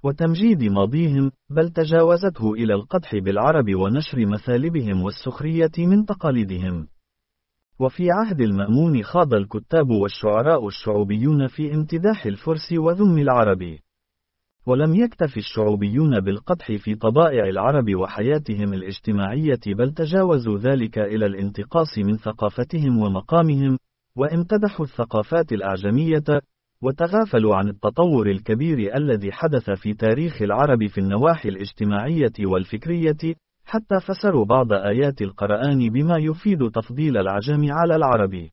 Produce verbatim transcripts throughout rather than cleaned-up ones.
وتمجيد ماضيهم، بل تجاوزته إلى القدح بالعرب ونشر مثالبهم والسخرية من تقاليدهم. وفي عهد المأمون خاض الكتاب والشعراء الشعوبيون في امتداح الفرس وذم العرب. ولم يكتف الشعوبيون بالقدح في طبائع العرب وحياتهم الاجتماعية، بل تجاوزوا ذلك إلى الانتقاص من ثقافتهم ومقامهم، وامتدحوا الثقافات الأعجمية، وتغافلوا عن التطور الكبير الذي حدث في تاريخ العرب في النواحي الاجتماعية والفكرية، حتى فسروا بعض آيات القرآن بما يفيد تفضيل العجم على العرب.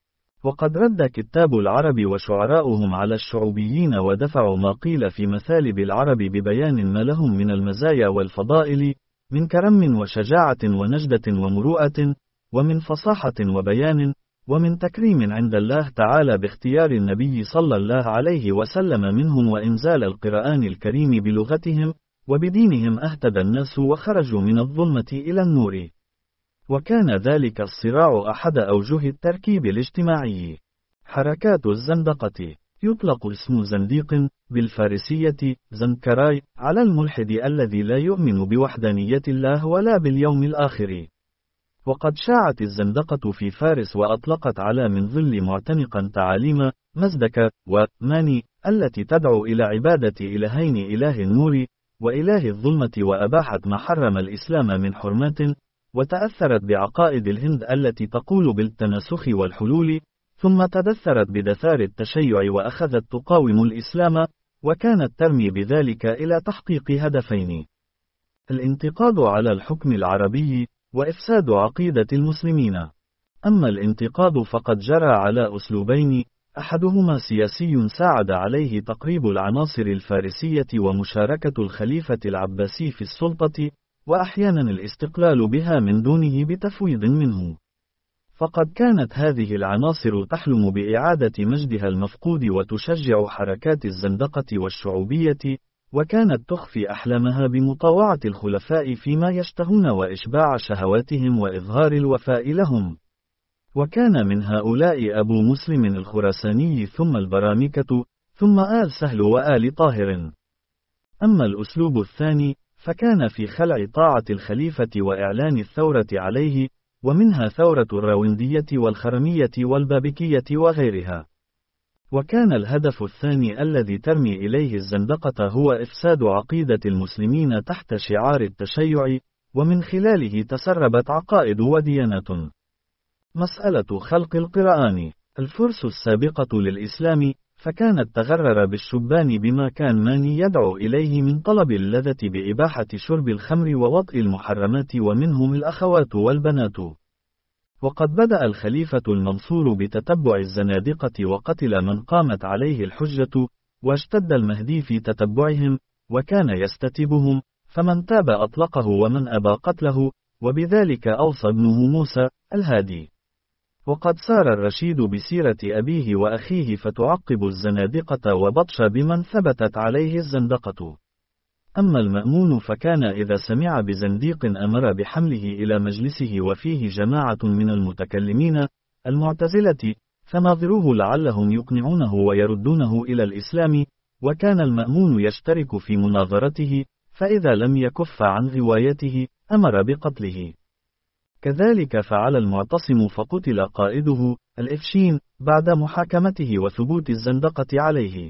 وقد رد كتاب العرب وشعراؤهم على الشعوبيين ودفعوا ما قيل في مثالب العرب ببيان ما لهم من المزايا والفضائل، من كرم وشجاعة ونجدة ومروءة، ومن فصاحة وبيان، ومن تكريم عند الله تعالى باختيار النبي صلى الله عليه وسلم منهم، وإنزال القرآن الكريم بلغتهم، وبدينهم اهتدى الناس وخرجوا من الظلمة إلى النور. وكان ذلك الصراع أحد أوجه التركيب الاجتماعي. حركات الزندقة. يطلق اسم زنديق بالفارسية زندكراي على الملحد الذي لا يؤمن بوحدانية الله ولا باليوم الآخر. وقد شاعت الزندقة في فارس وأطلقت على من ظل معتنقا تعاليم مزدك وماني التي تدعو إلى عبادة إلهين، إله النور وإله الظلمة، وأباحت ما حرم الإسلام من حرمات، وتأثرت بعقائد الهند التي تقول بالتناسخ والحلول، ثم تدثرت بدثار التشيع وأخذت تقاوم الإسلام، وكانت ترمي بذلك إلى تحقيق هدفين: الانتقاد على الحكم العربي، وإفساد عقيدة المسلمين. أما الانتقاد فقد جرى على أسلوبين: أحدهما سياسي ساعد عليه تقريب العناصر الفارسية ومشاركة الخليفة العباسي في السلطة، وأحيانا الاستقلال بها من دونه بتفويض منه. فقد كانت هذه العناصر تحلم بإعادة مجدها المفقود وتشجع حركات الزندقة والشعوبية، وكانت تخفي أحلامها بمطاوعة الخلفاء فيما يشتهون وإشباع شهواتهم وإظهار الوفاء لهم. وكان من هؤلاء أبو مسلم الخراساني، ثم البرامكة، ثم آل سهل وآل طاهر. أما الأسلوب الثاني فكان في خلع طاعة الخليفة وإعلان الثورة عليه، ومنها ثورة الراوندية والخرمية والبابكية وغيرها. وكان الهدف الثاني الذي ترمي إليه الزندقة هو إفساد عقيدة المسلمين تحت شعار التشيع، ومن خلاله تسربت عقائد وديانات. مسألة خلق القرآن. الفرس السابقة للإسلام فكانت تغرر بالشبان بما كان ماني يدعو إليه من طلب اللذة بإباحة شرب الخمر ووطئ المحرمات، ومنهم الأخوات والبنات. وقد بدأ الخليفة المنصور بتتبع الزنادقة وقتل من قامت عليه الحجة، واشتد المهدي في تتبعهم، وكان يستتبهم، فمن تاب أطلقه ومن أبى قتله، وبذلك أوصى ابنه موسى الهادي. وقد سار الرشيد بسيرة أبيه وأخيه فتعقب الزنادقة وبطش بمن ثبتت عليه الزندقة. أما المأمون فكان إذا سمع بزنديق أمر بحمله إلى مجلسه وفيه جماعة من المتكلمين المعتزلة، فناظروه لعلهم يقنعونه ويردونه إلى الإسلام، وكان المأمون يشترك في مناظرته، فإذا لم يكف عن غوايته أمر بقتله. كذلك فعل المعتصم فقتل قائده الإفشين بعد محاكمته وثبوت الزندقة عليه.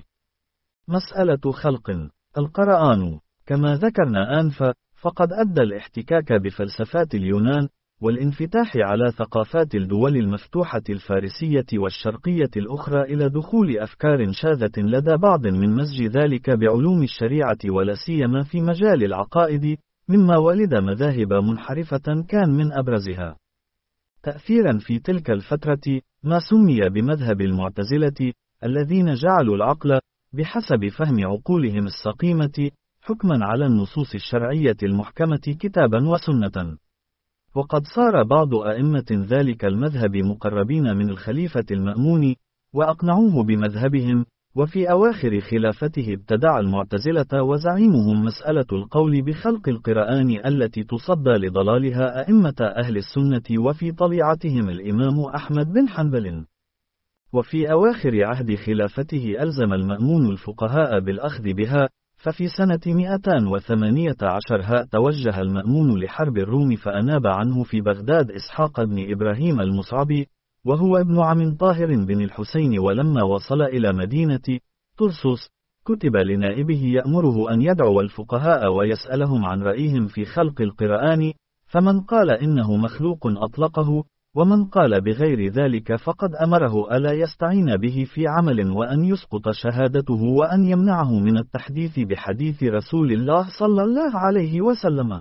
مسألة خلق القرآن. كما ذكرنا آنفا، فقد أدى الاحتكاك بفلسفات اليونان والانفتاح على ثقافات الدول المفتوحة الفارسية والشرقية الأخرى إلى دخول أفكار شاذة لدى بعض من مزج ذلك بعلوم الشريعة ولا سيما في مجال العقائد، مما ولد مذاهب منحرفة كان من أبرزها تأثيرا في تلك الفترة ما سمي بمذهب المعتزلة، الذين جعلوا العقل بحسب فهم عقولهم السقيمة حكما على النصوص الشرعية المحكمة كتابا وسنة. وقد صار بعض أئمة ذلك المذهب مقربين من الخليفة المأمون، وأقنعوه بمذهبهم، وفي أواخر خلافته ابتدع المعتزلة وزعيمهم مسألة القول بخلق القرآن التي تصدى لضلالها أئمة أهل السنة، وفي طليعتهم الإمام أحمد بن حنبل. وفي أواخر عهد خلافته ألزم المأمون الفقهاء بالأخذ بها، ففي سنة مئتين وثمانية عشر ها توجه المأمون لحرب الروم فأناب عنه في بغداد إسحاق بن إبراهيم المصعبي، وهو ابن عم طاهر بن الحسين. ولما وصل إلى مدينة طرسوس كتب لنائبه يأمره أن يدعو الفقهاء ويسألهم عن رأيهم في خلق القرآن، فمن قال إنه مخلوق أطلقه، ومن قال بغير ذلك فقد أمره ألا يستعين به في عمل وأن يسقط شهادته وأن يمنعه من التحديث بحديث رسول الله صلى الله عليه وسلم.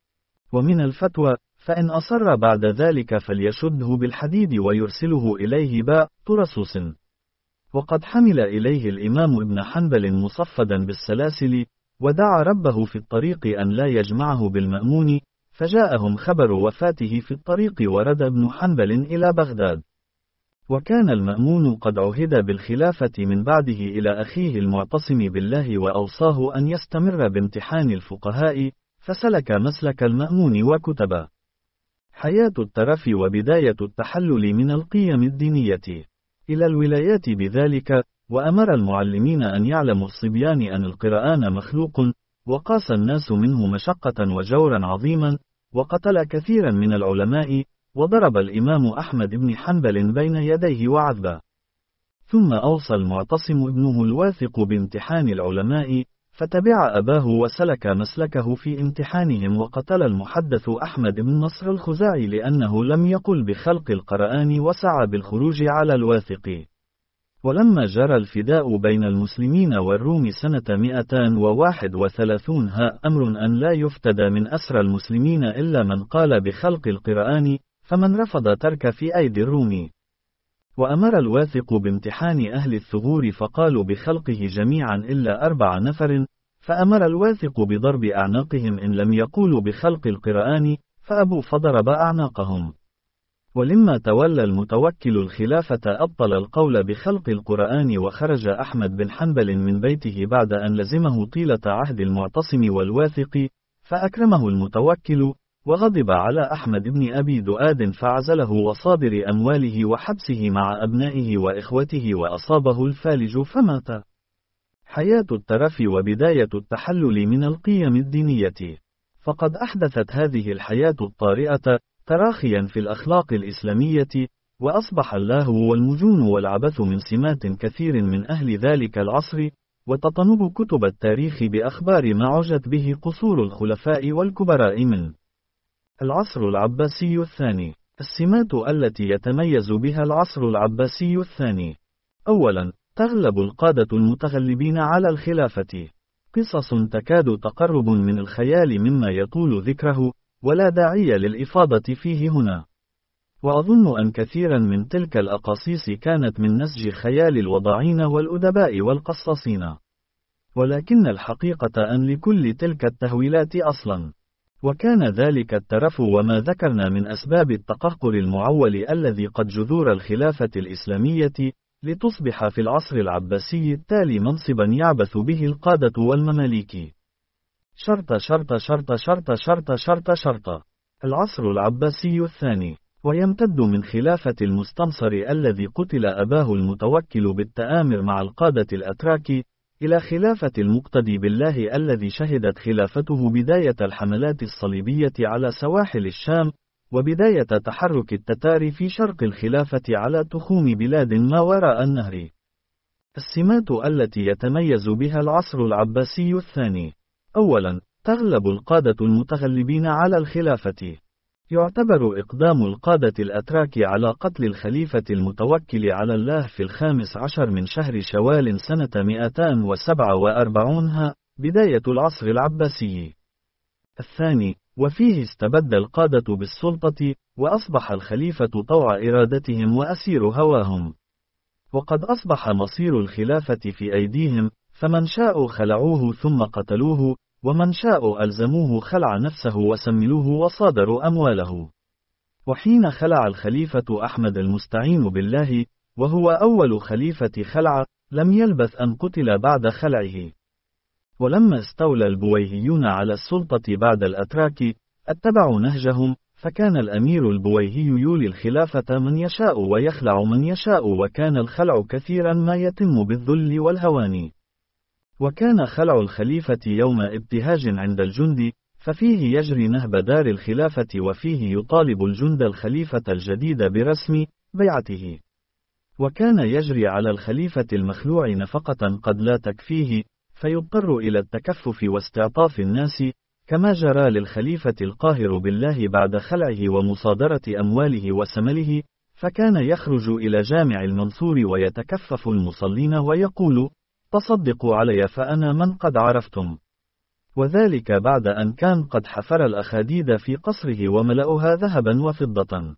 ومن الفتوى: فإن أصر بعد ذلك فليشده بالحديد ويرسله إليه باء طرسوس. وقد حمل إليه الإمام ابن حنبل مصفدا بالسلاسل، ودعا ربه في الطريق أن لا يجمعه بالمأمون، فجاءهم خبر وفاته في الطريق ورد ابن حنبل إلى بغداد. وكان المأمون قد عهد بالخلافة من بعده إلى أخيه المعتصم بالله وأوصاه أن يستمر بامتحان الفقهاء، فسلك مسلك المأمون وكتب حياة الترف وبداية التحلل من القيم الدينية إلى الولايات بذلك، وأمر المعلمين أن يعلموا الصبيان أن القرآن مخلوق، وقاس الناس منه مشقة وجورا عظيما، وقتل كثيرا من العلماء، وضرب الإمام أحمد بن حنبل بين يديه وعذبه. ثم أوصى المعتصم ابنه الواثق بامتحان العلماء، فتبع أباه وسلك مسلكه في امتحانهم، وقتل المحدث أحمد بن نصر الخزاعي لأنه لم يقل بخلق القرآن، وسعى بالخروج على الواثق. ولما جرى الفداء بين المسلمين والروم سنة مئتين وواحد وثلاثين ها أمر أن لا يفتدى من أسرى المسلمين إلا من قال بخلق القرآن، فمن رفض ترك في أيدي الروم. وأمر الواثق بامتحان أهل الثغور فقالوا بخلقه جميعا إلا أربع نفر، فأمر الواثق بضرب أعناقهم إن لم يقولوا بخلق القرآن، فأبوا فضرب أعناقهم. ولما تولى المتوكل الخلافة أبطل القول بخلق القرآن، وخرج أحمد بن حنبل من بيته بعد أن لزمه طيلة عهد المعتصم والواثق، فأكرمه المتوكل، وغضب على أحمد بن أبي دؤاد فعزله وصادر أمواله وحبسه مع أبنائه وإخوته، وأصابه الفالج فمات. حياة الترف وبداية التحلل من القيم الدينية. فقد أحدثت هذه الحياة الطارئة تراخيا في الأخلاق الإسلامية، وأصبح اللهو والمجون والعبث من سمات كثير من أهل ذلك العصر، وتطنب كتب التاريخ بأخبار ما عجت به قصور الخلفاء والكبراء من العصر العباسي الثاني. السمات التي يتميز بها العصر العباسي الثاني: أولا، تغلب القادة المتغلبين على الخلافة. قصص تكاد تقرب من الخيال مما يطول ذكره، ولا داعي للإفاضة فيه هنا. وأظن أن كثيرا من تلك الأقاصيص كانت من نسج خيال الوضاعين والأدباء والقصاصين، ولكن الحقيقة أن لكل تلك التهويلات أصلا، وكان ذلك الترف وما ذكرنا من أسباب التقهقر المعول الذي قد جذور الخلافة الإسلامية، لتصبح في العصر العباسي التالي منصبا يعبث به القادة والمماليك. شرط شرط شرط شرط شرط شرط شرط العصر العباسي الثاني، ويمتد من خلافة المستنصر الذي قتل أباه المتوكل بالتآمر مع القادة الأتراك، إلى خلافة المقتدي بالله الذي شهدت خلافته بداية الحملات الصليبية على سواحل الشام، وبداية تحرك التتار في شرق الخلافة على تخوم بلاد ما وراء النهر. السمات التي يتميز بها العصر العباسي الثاني: أولا، تغلب القادة المتغلبين على الخلافة. يعتبر إقدام القادة الأتراك على قتل الخليفة المتوكل على الله في الخامس عشر من شهر شوال سنة مئتين وسبعة وأربعين ها بداية العصر العباسي. الثاني، وفيه استبد القادة بالسلطة، وأصبح الخليفة طوع إرادتهم وأسير هواهم، وقد أصبح مصير الخلافة في أيديهم، فمن شاءوا خلعوه ثم قتلوه، ومن شاءوا ألزموه خلع نفسه وسملوه وصادروا أمواله. وحين خلع الخليفة أحمد المستعين بالله، وهو أول خليفة خلع، لم يلبث أن قتل بعد خلعه. ولما استولى البويهيون على السلطة بعد الأتراك، اتبعوا نهجهم، فكان الأمير البويهي يولي الخلافة من يشاء ويخلع من يشاء، وكان الخلع كثيرا ما يتم بالذل والهوان. وكان خلع الخليفة يوم ابتهاج عند الجند، ففيه يجري نهب دار الخلافة وفيه يطالب الجند الخليفة الجديد برسم بيعته. وكان يجري على الخليفة المخلوع نفقة قد لا تكفيه، فيضطر إلى التكفف واستعطاف الناس، كما جرى للخليفة القاهر بالله بعد خلعه ومصادرة أمواله وسمله، فكان يخرج إلى جامع المنصور ويتكفف المصلين ويقول: تصدقوا علي فأنا من قد عرفتم. وذلك بعد أن كان قد حفر الأخاديد في قصره وملأها ذهبا وفضة.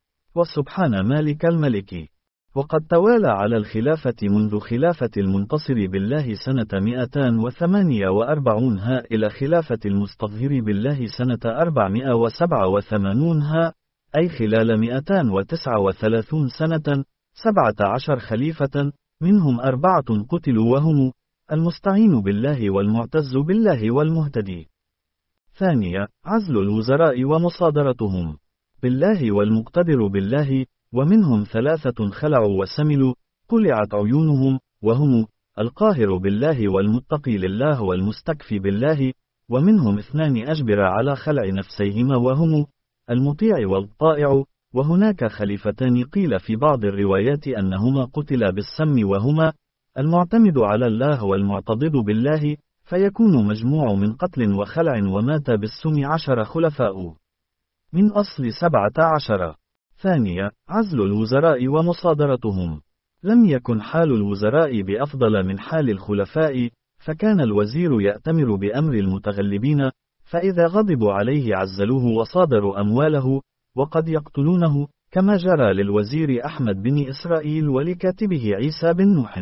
وسبحان مالك الملك. وقد توالى على الخلافة منذ خلافة المنتصر بالله سنة مئتان وثمانية وأربعين ها إلى خلافة المستظهر بالله سنة أربعمائة وسبعة وثمانين ها، أي خلال مئتان وتسعة وثلاثين سنة، سبعة عشر خليفة، منهم أربعة قتلوا وهم المستعين بالله والمعتز بالله والمهتدي. ثانية، عزل الوزراء ومصادرتهم بالله والمقتدر بالله، ومنهم ثلاثة خلعوا وسملوا، قلعت عيونهم، وهم القاهر بالله والمتقي لله والمستكفي بالله، ومنهم اثنان أجبر على خلع نفسيهما وهم المطيع والطائع، وهناك خليفتان قيل في بعض الروايات أنهما قتلا بالسم وهما المعتمد على الله والمعتضد بالله، فيكون مجموع من قتل وخلع ومات بالسم عشر خلفاء من أصل سبعة عشر. ثانية، عزل الوزراء ومصادرتهم. لم يكن حال الوزراء بأفضل من حال الخلفاء، فكان الوزير يأتمر بأمر المتغلبين، فإذا غضبوا عليه عزلوه وصادروا أمواله، وقد يقتلونه، كما جرى للوزير أحمد بن إسرائيل ولكاتبه عيسى بن نوح،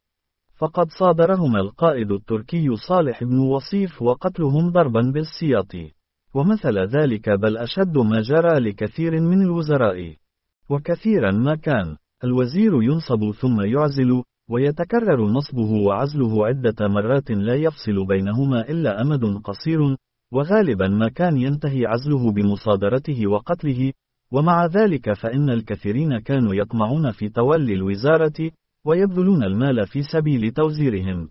فقد صادرهما القائد التركي صالح بن وصيف وقتلهم ضربا بالسياط. ومثل ذلك بل أشد ما جرى لكثير من الوزراء. وكثيرا ما كان الوزير ينصب ثم يعزل، ويتكرر نصبه وعزله عدة مرات لا يفصل بينهما إلا أمد قصير، وغالبا ما كان ينتهي عزله بمصادرته وقتله، ومع ذلك فإن الكثيرين كانوا يطمعون في تولي الوزارة، ويبذلون المال في سبيل توزيرهم.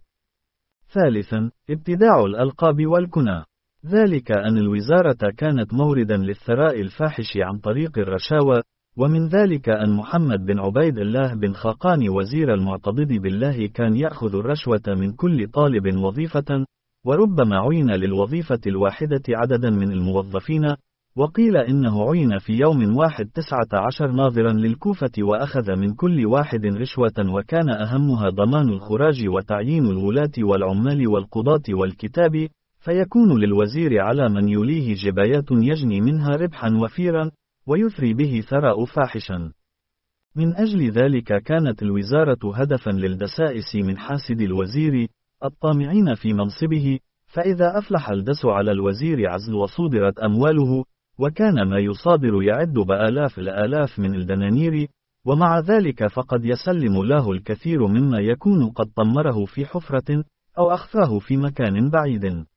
ثالثا، ابتداع الألقاب والكنى. ذلك أن الوزارة كانت موردا للثراء الفاحش عن طريق الرشاوى، ومن ذلك أن محمد بن عبيد الله بن خاقان وزير المعتضد بالله كان يأخذ الرشوة من كل طالب وظيفة، وربما عين للوظيفة الواحدة عددا من الموظفين، وقيل إنه عين في يوم واحد تسعة عشر ناظرا للكوفة وأخذ من كل واحد رشوة، وكان أهمها ضمان الخراج وتعيين الولاة والعمال والقضاة والكتاب، فيكون للوزير على من يليه جبايات يجني منها ربحا وفيرا، ويثري به ثراء فاحشا. من أجل ذلك كانت الوزارة هدفا للدسائس من حاسد الوزير الطامعين في منصبه، فإذا أفلح الدس على الوزير عزل وصودرت أمواله، وكان ما يصادر يعد بآلاف الآلاف من الدنانير، ومع ذلك فقد يسلم له الكثير مما يكون قد طمره في حفرة، أو أخفاه في مكان بعيد.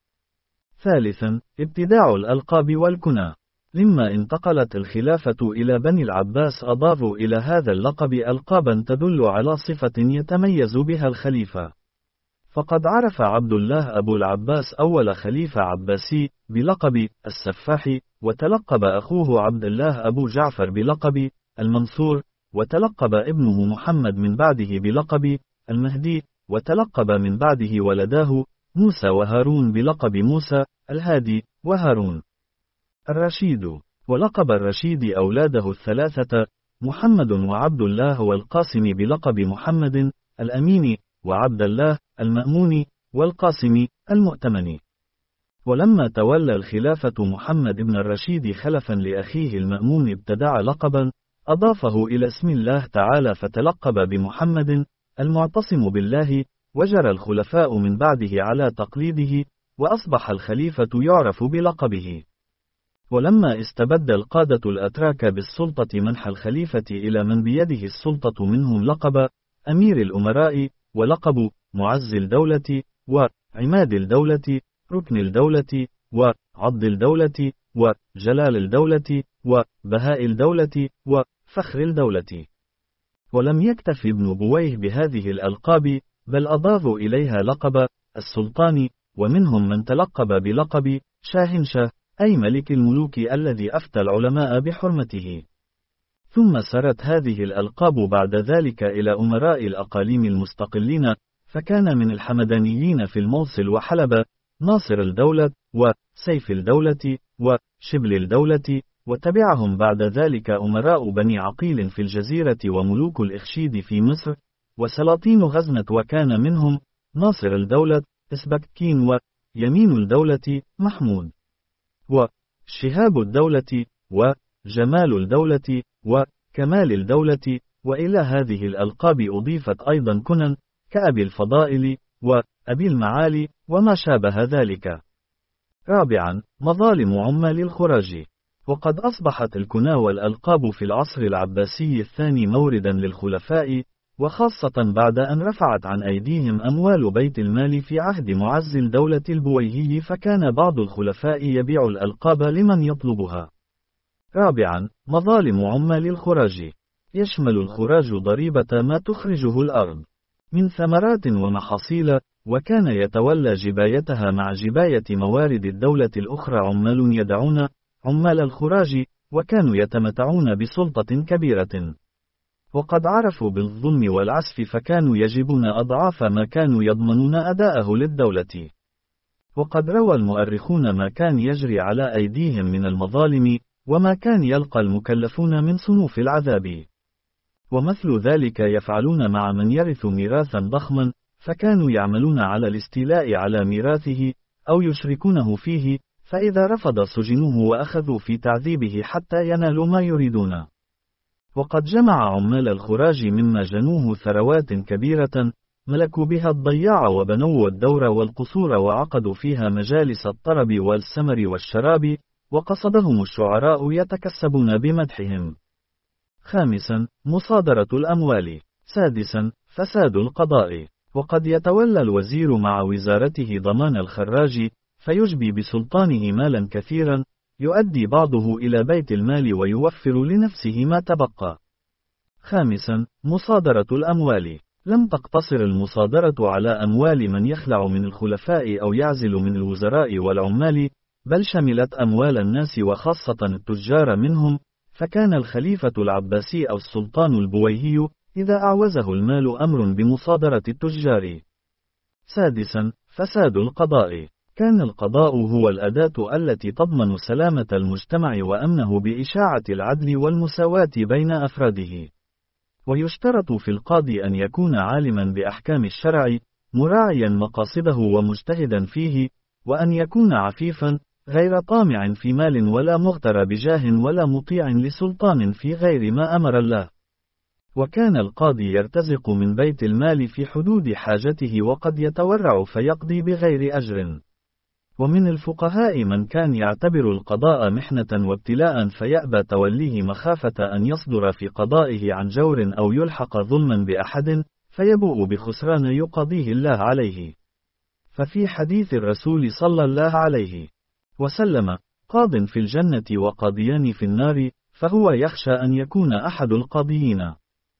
ثالثا، ابتداع الألقاب والكنى. لما انتقلت الخلافة إلى بني العباس أضافوا إلى هذا اللقب ألقابا تدل على صفة يتميز بها الخليفة. فقد عرف عبد الله أبو العباس أول خليفة عباسي بلقب السفاح، وتلقب أخوه عبد الله أبو جعفر بلقب المنصور، وتلقب ابنه محمد من بعده بلقب المهدي، وتلقب من بعده ولداه موسى وهارون بلقب موسى الهادي وهارون الرشيد. ولقب الرشيد أولاده الثلاثة محمد وعبد الله والقاسم بلقب محمد الأمين، وعبد الله المأمون، والقاسم المؤتمن. ولما تولى الخلافة محمد بن الرشيد خلفا لأخيه المأمون ابتدع لقبا أضافه إلى اسم الله تعالى فتلقب بمحمد المعتصم بالله، وجرى الخلفاء من بعده على تقليده، وأصبح الخليفة يعرف بلقبه. ولما استبد القادة الأتراك بالسلطة منح الخليفة إلى من بيده السلطة منهم لقب أمير الأمراء، ولقب معز الدولة، وعماد الدولة، ركن الدولة، وعض الدولة، وجلال الدولة، وبهاء الدولة، وفخر الدولة. ولم يكتف ابن بويه بهذه الألقاب، بل أضافوا إليها لقب السلطان، ومنهم من تلقب بلقب شاهنشاه، أي ملك الملوك الذي أفتى العلماء بحرمته. ثم سرت هذه الألقاب بعد ذلك إلى أمراء الأقاليم المستقلين، فكان من الحمدانيين في الموصل وحلب ناصر الدولة، وسيف الدولة، وشبل الدولة، وتبعهم بعد ذلك أمراء بني عقيل في الجزيرة وملوك الإخشيد في مصر، وسلاطين غزنة، وكان منهم ناصر الدولة إسبكتكين، ويمين الدولة محمود، وشهاب الدولة، وجمال الدولة، وكمال الدولة. وإلى هذه الألقاب أضيفت أيضا كنن كأبي الفضائل وأبي المعالي وما شابه ذلك. رابعا، مظالم عمال الخراج. وقد أصبحت الكنى والألقاب في العصر العباسي الثاني موردا للخلفاء، وخاصة بعد أن رفعت عن أيديهم أموال بيت المال في عهد معز الدولة البويهي، فكان بعض الخلفاء يبيع الألقاب لمن يطلبها. رابعا، مظالم عمال الخراج. يشمل الخراج ضريبة ما تخرجه الأرض من ثمرات ومحاصيل، وكان يتولى جبايتها مع جباية موارد الدولة الأخرى عمال يدعون عمال الخراج، وكانوا يتمتعون بسلطة كبيرة. وقد عرفوا بالظلم والعسف، فكانوا يجبون أضعاف ما كانوا يضمنون أداءه للدولة. وقد روى المؤرخون ما كان يجري على أيديهم من المظالم، وما كان يلقى المكلفون من صنوف العذاب. ومثل ذلك يفعلون مع من يرث ميراثا ضخما، فكانوا يعملون على الاستيلاء على ميراثه، أو يشركونه فيه، فإذا رفض سجنوه وأخذوا في تعذيبه حتى ينالوا ما يريدون. وقد جمع عمال الخراج مما جنوه ثروات كبيرة، ملكوا بها الضياع وبنوا الدور والقصور، وعقدوا فيها مجالس الطرب والسمر والشراب، وقصدهم الشعراء يتكسبون بمدحهم. خامسا، مصادرة الأموال. سادسا، فساد القضاء. وقد يتولى الوزير مع وزارته ضمان الخراج، فيجبي بسلطانه مالا كثيرا، يؤدي بعضه إلى بيت المال ويوفر لنفسه ما تبقى. خامسا، مصادرة الأموال. لم تقتصر المصادرة على أموال من يخلع من الخلفاء أو يعزل من الوزراء والعمال، بل شملت أموال الناس وخاصة التجار منهم، فكان الخليفة العباسي أو السلطان البويهي إذا أعوزه المال أمر بمصادرة التجار. سادسا، فساد القضاء. كان القضاء هو الأداة التي تضمن سلامة المجتمع وأمنه بإشاعة العدل والمساواة بين أفراده. ويشترط في القاضي أن يكون عالما بأحكام الشرع، مراعيا مقاصده ومجتهدا فيه، وأن يكون عفيفا، غير طامع في مال ولا مغتر بجاه ولا مطيع لسلطان في غير ما أمر الله. وكان القاضي يرتزق من بيت المال في حدود حاجته، وقد يتورع فيقضي بغير أجر. ومن الفقهاء من كان يعتبر القضاء محنة وابتلاء، فيأبى توليه مخافة أن يصدر في قضائه عن جور أو يلحق ظلما بأحد، فيبوء بخسران يقضيه الله عليه. ففي حديث الرسول صلى الله عليه وسلم: قاض في الجنة وقاضيان في النار، فهو يخشى أن يكون أحد القاضيين.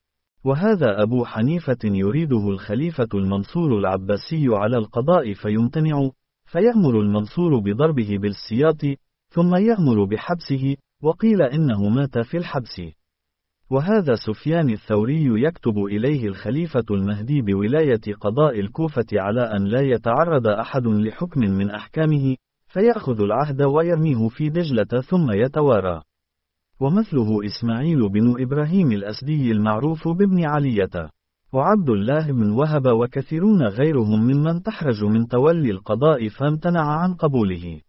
وهذا أبو حنيفة يريده الخليفة المنصور العباسي على القضاء فيمتنع، فيأمر المنصور بضربه بالسياط، ثم يأمر بحبسه، وقيل إنه مات في الحبس. وهذا سفيان الثوري يكتب إليه الخليفة المهدي بولاية قضاء الكوفة على أن لا يتعرض أحد لحكم من أحكامه، فيأخذ العهد ويرميه في دجلة ثم يتوارى. ومثله إسماعيل بن إبراهيم الأسدي المعروف بابن علية، وعبد الله بن وهب، وكثيرون غيرهم ممن تحرج من تولي القضاء فامتنع عن قبوله.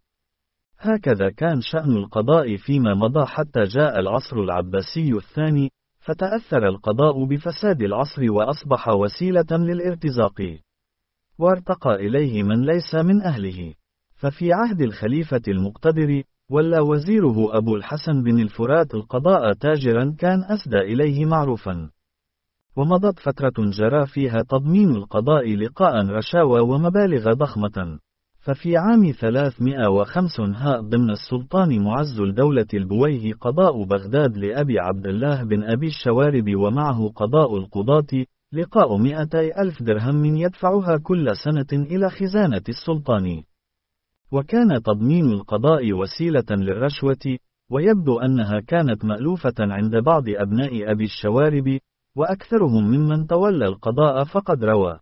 هكذا كان شأن القضاء فيما مضى حتى جاء العصر العباسي الثاني، فتأثر القضاء بفساد العصر وأصبح وسيلة للارتزاق، وارتقى إليه من ليس من أهله. ففي عهد الخليفة المقتدر، ولا وزيره أبو الحسن بن الفرات القضاء تاجرا كان أسدى إليه معروفا. ومضت فترة جرى فيها تضمين القضاء لقاء رشاوى ومبالغ ضخمة. ففي عام ثلاثمائة وخمسة هاء ضمن السلطان معز الدولة البويهي قضاء بغداد لأبي عبد الله بن أبي الشوارب، ومعه قضاء القضاة، لقاء مئتي ألف درهم يدفعها كل سنة إلى خزانة السلطان. وكان تضمين القضاء وسيلة للرشوة، ويبدو أنها كانت مألوفة عند بعض أبناء أبي الشوارب، وأكثرهم ممن تولى القضاء فقد روى.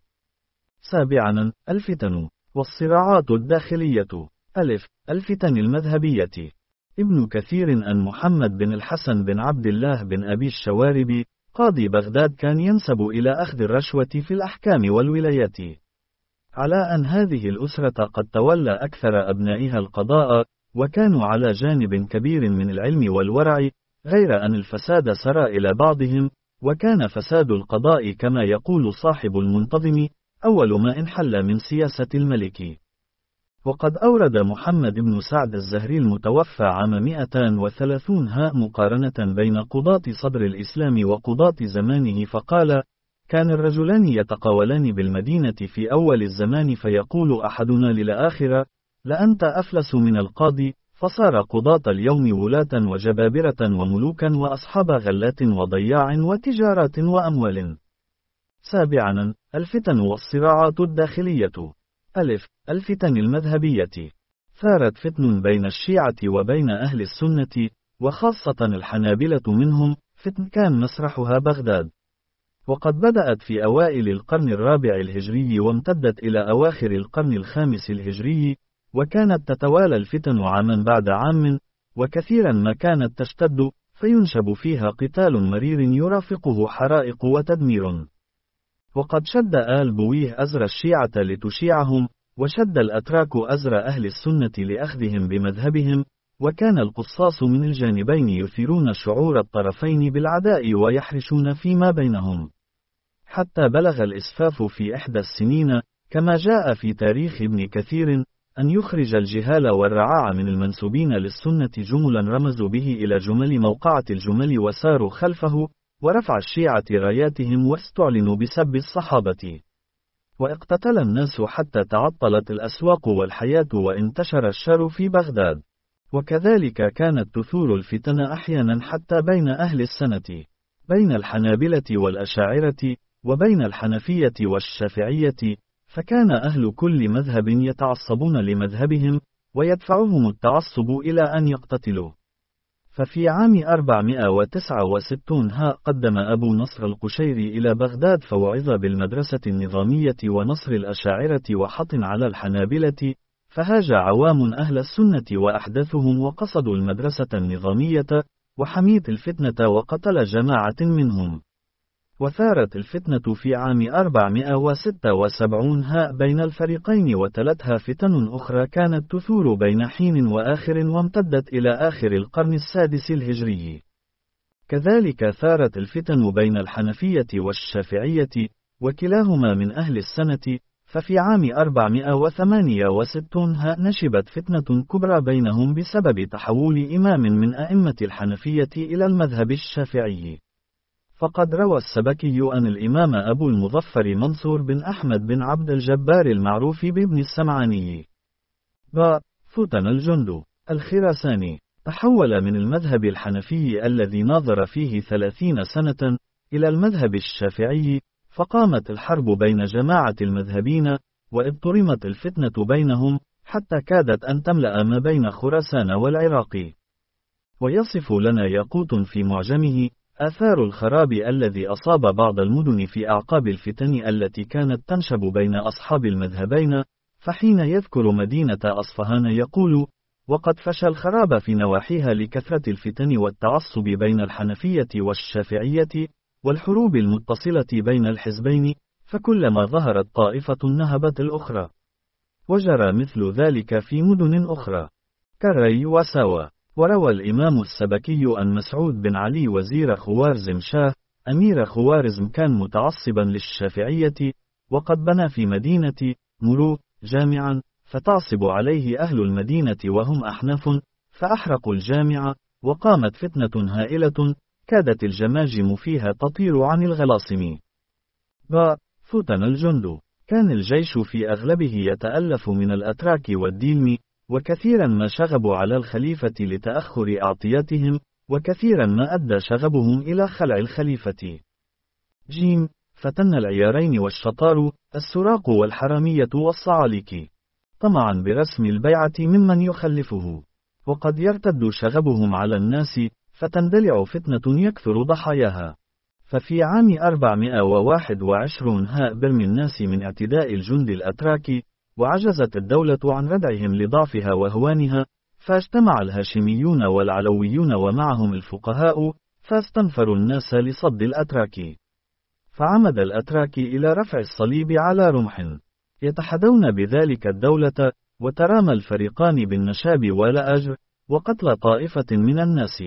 سابعاً، الفتن والصراعات الداخلية. ألف. الفتن المذهبية. ابن كثير أن محمد بن الحسن بن عبد الله بن أبي الشوارب قاضي بغداد كان ينسب إلى أخذ الرشوة في الأحكام والولايات، على أن هذه الأسرة قد تولى أكثر أبنائها القضاء، وكانوا على جانب كبير من العلم والورع، غير أن الفساد سرى إلى بعضهم، وكان فساد القضاء كما يقول صاحب المنتظم أول ما انحل من سياسة الملك. وقد أورد محمد بن سعد الزهري المتوفى عام مئتين وثلاثين ها مقارنة بين قضاة صدر الإسلام وقضاة زمانه فقال: كان الرجلان يتقاولان بالمدينة في أول الزمان فيقول أحدنا للآخر: لأنت أفلس من القاضي، فصار قضاة اليوم ولاة وجبابرة وملوكا وأصحاب غلات وضياع وتجارات وأموال. سابعاً، الفتن والصراعات الداخلية. ألف. الفتن المذهبية. ثارت فتن بين الشيعة وبين أهل السنة، وخاصة الحنابلة منهم، فتن كان مسرحها بغداد. وقد بدأت في أوائل القرن الرابع الهجري وامتدت إلى أواخر القرن الخامس الهجري، وكانت تتوالى الفتن عاما بعد عام، وكثيرا ما كانت تشتد، فينشب فيها قتال مرير يرافقه حرائق وتدمير. وقد شد آل بويه أزر الشيعة لتشيعهم، وشد الأتراك أزر أهل السنة لأخذهم بمذهبهم، وكان القصاص من الجانبين يثيرون شعور الطرفين بالعداء ويحرشون فيما بينهم، حتى بلغ الإسفاف في إحدى السنين، كما جاء في تاريخ ابن كثير، أن يخرج الجهال والرعاع من المنسوبين للسنة جملا رمزوا به إلى جمل موقعة الجمل وساروا خلفه، ورفع الشيعة راياتهم واستعلنوا بسب الصحابة. واقتتل الناس حتى تعطلت الأسواق والحياة وانتشر الشر في بغداد. وكذلك كانت تثور الفتن أحيانا حتى بين أهل السنة، بين الحنابلة والأشاعرة، وبين الحنفية والشافعية، فكان أهل كل مذهب يتعصبون لمذهبهم، ويدفعهم التعصب إلى أن يقتتلوا. ففي عام أربعمائة وتسعة وستين ها قدم أبو نصر القشيري إلى بغداد فوعظ بالمدرسة النظامية ونصر الأشاعرة وحط على الحنابلة، فهاج عوام أهل السنة وأحدثهم وقصدوا المدرسة النظامية، وحميت الفتنة وقتل جماعة منهم. وثارت الفتنة في عام أربعمائة وستة وسبعين ها بين الفريقين، وتلتها فتن أخرى كانت تثور بين حين وآخر وامتدت إلى آخر القرن السادس الهجري. كذلك ثارت الفتن بين الحنفية والشافعية، وكلاهما من أهل السنة، ففي عام أربعمائة وثمانية وستين ها نشبت فتنة كبرى بينهم بسبب تحول إمام من أئمة الحنفية إلى المذهب الشافعي. فقد روى السبكي أن الإمام أبو المظفر منصور بن أحمد بن عبد الجبار المعروف بابن السمعاني ب. فتن الجند الخراساني تحول من المذهب الحنفي الذي ناظر فيه ثلاثين سنة إلى المذهب الشافعي، فقامت الحرب بين جماعة المذهبين، واضطرمت الفتنة بينهم، حتى كادت أن تملأ ما بين خراسان والعراق. ويصف لنا ياقوت في معجمه آثار الخراب الذي أصاب بعض المدن في أعقاب الفتن التي كانت تنشب بين أصحاب المذهبين، فحين يذكر مدينة أصفهان يقول: وقد فشى الخراب في نواحيها لكثرة الفتن والتعصب بين الحنفية والشافعية، والحروب المتصلة بين الحزبين، فكلما ظهرت طائفة نهبت الأخرى. وجرى مثل ذلك في مدن أخرى كالري وساوى. وروى الإمام السبكي أن مسعود بن علي وزير خوارزم شاه أمير خوارزم كان متعصبا للشافعية، وقد بنى في مدينة مرو جامعا، فتعصب عليه أهل المدينة وهم أحناف، فأحرقوا الجامع، وقامت فتنة هائلة كادت الجماجم فيها تطير عن الغلاصم. ب. فتن الجند. كان الجيش في أغلبه يتألف من الأتراك والديلم، وكثيرا ما شغبوا على الخليفة لتأخر أعطياتهم، وكثيرا ما أدى شغبهم إلى خلع الخليفة. ج. فتن العيارين والشطار، السراق والحرامية والصعاليك، طمعا برسم البيعة ممن يخلفه. وقد يرتد شغبهم على الناس، فتندلع فتنة يكثر ضحاياها. ففي عام أربعمائة وواحد وعشرين هاء برم الناس من اعتداء الجند الأتراك، وعجزت الدولة عن ردعهم لضعفها وهوانها، فاجتمع الهاشميون والعلويون ومعهم الفقهاء، فاستنفروا الناس لصد الأتراك. فعمد الأتراك إلى رفع الصليب على رمح، يتحدون بذلك الدولة، وترامى الفريقان بالنشاب والأجر، وقتل طائفة من الناس.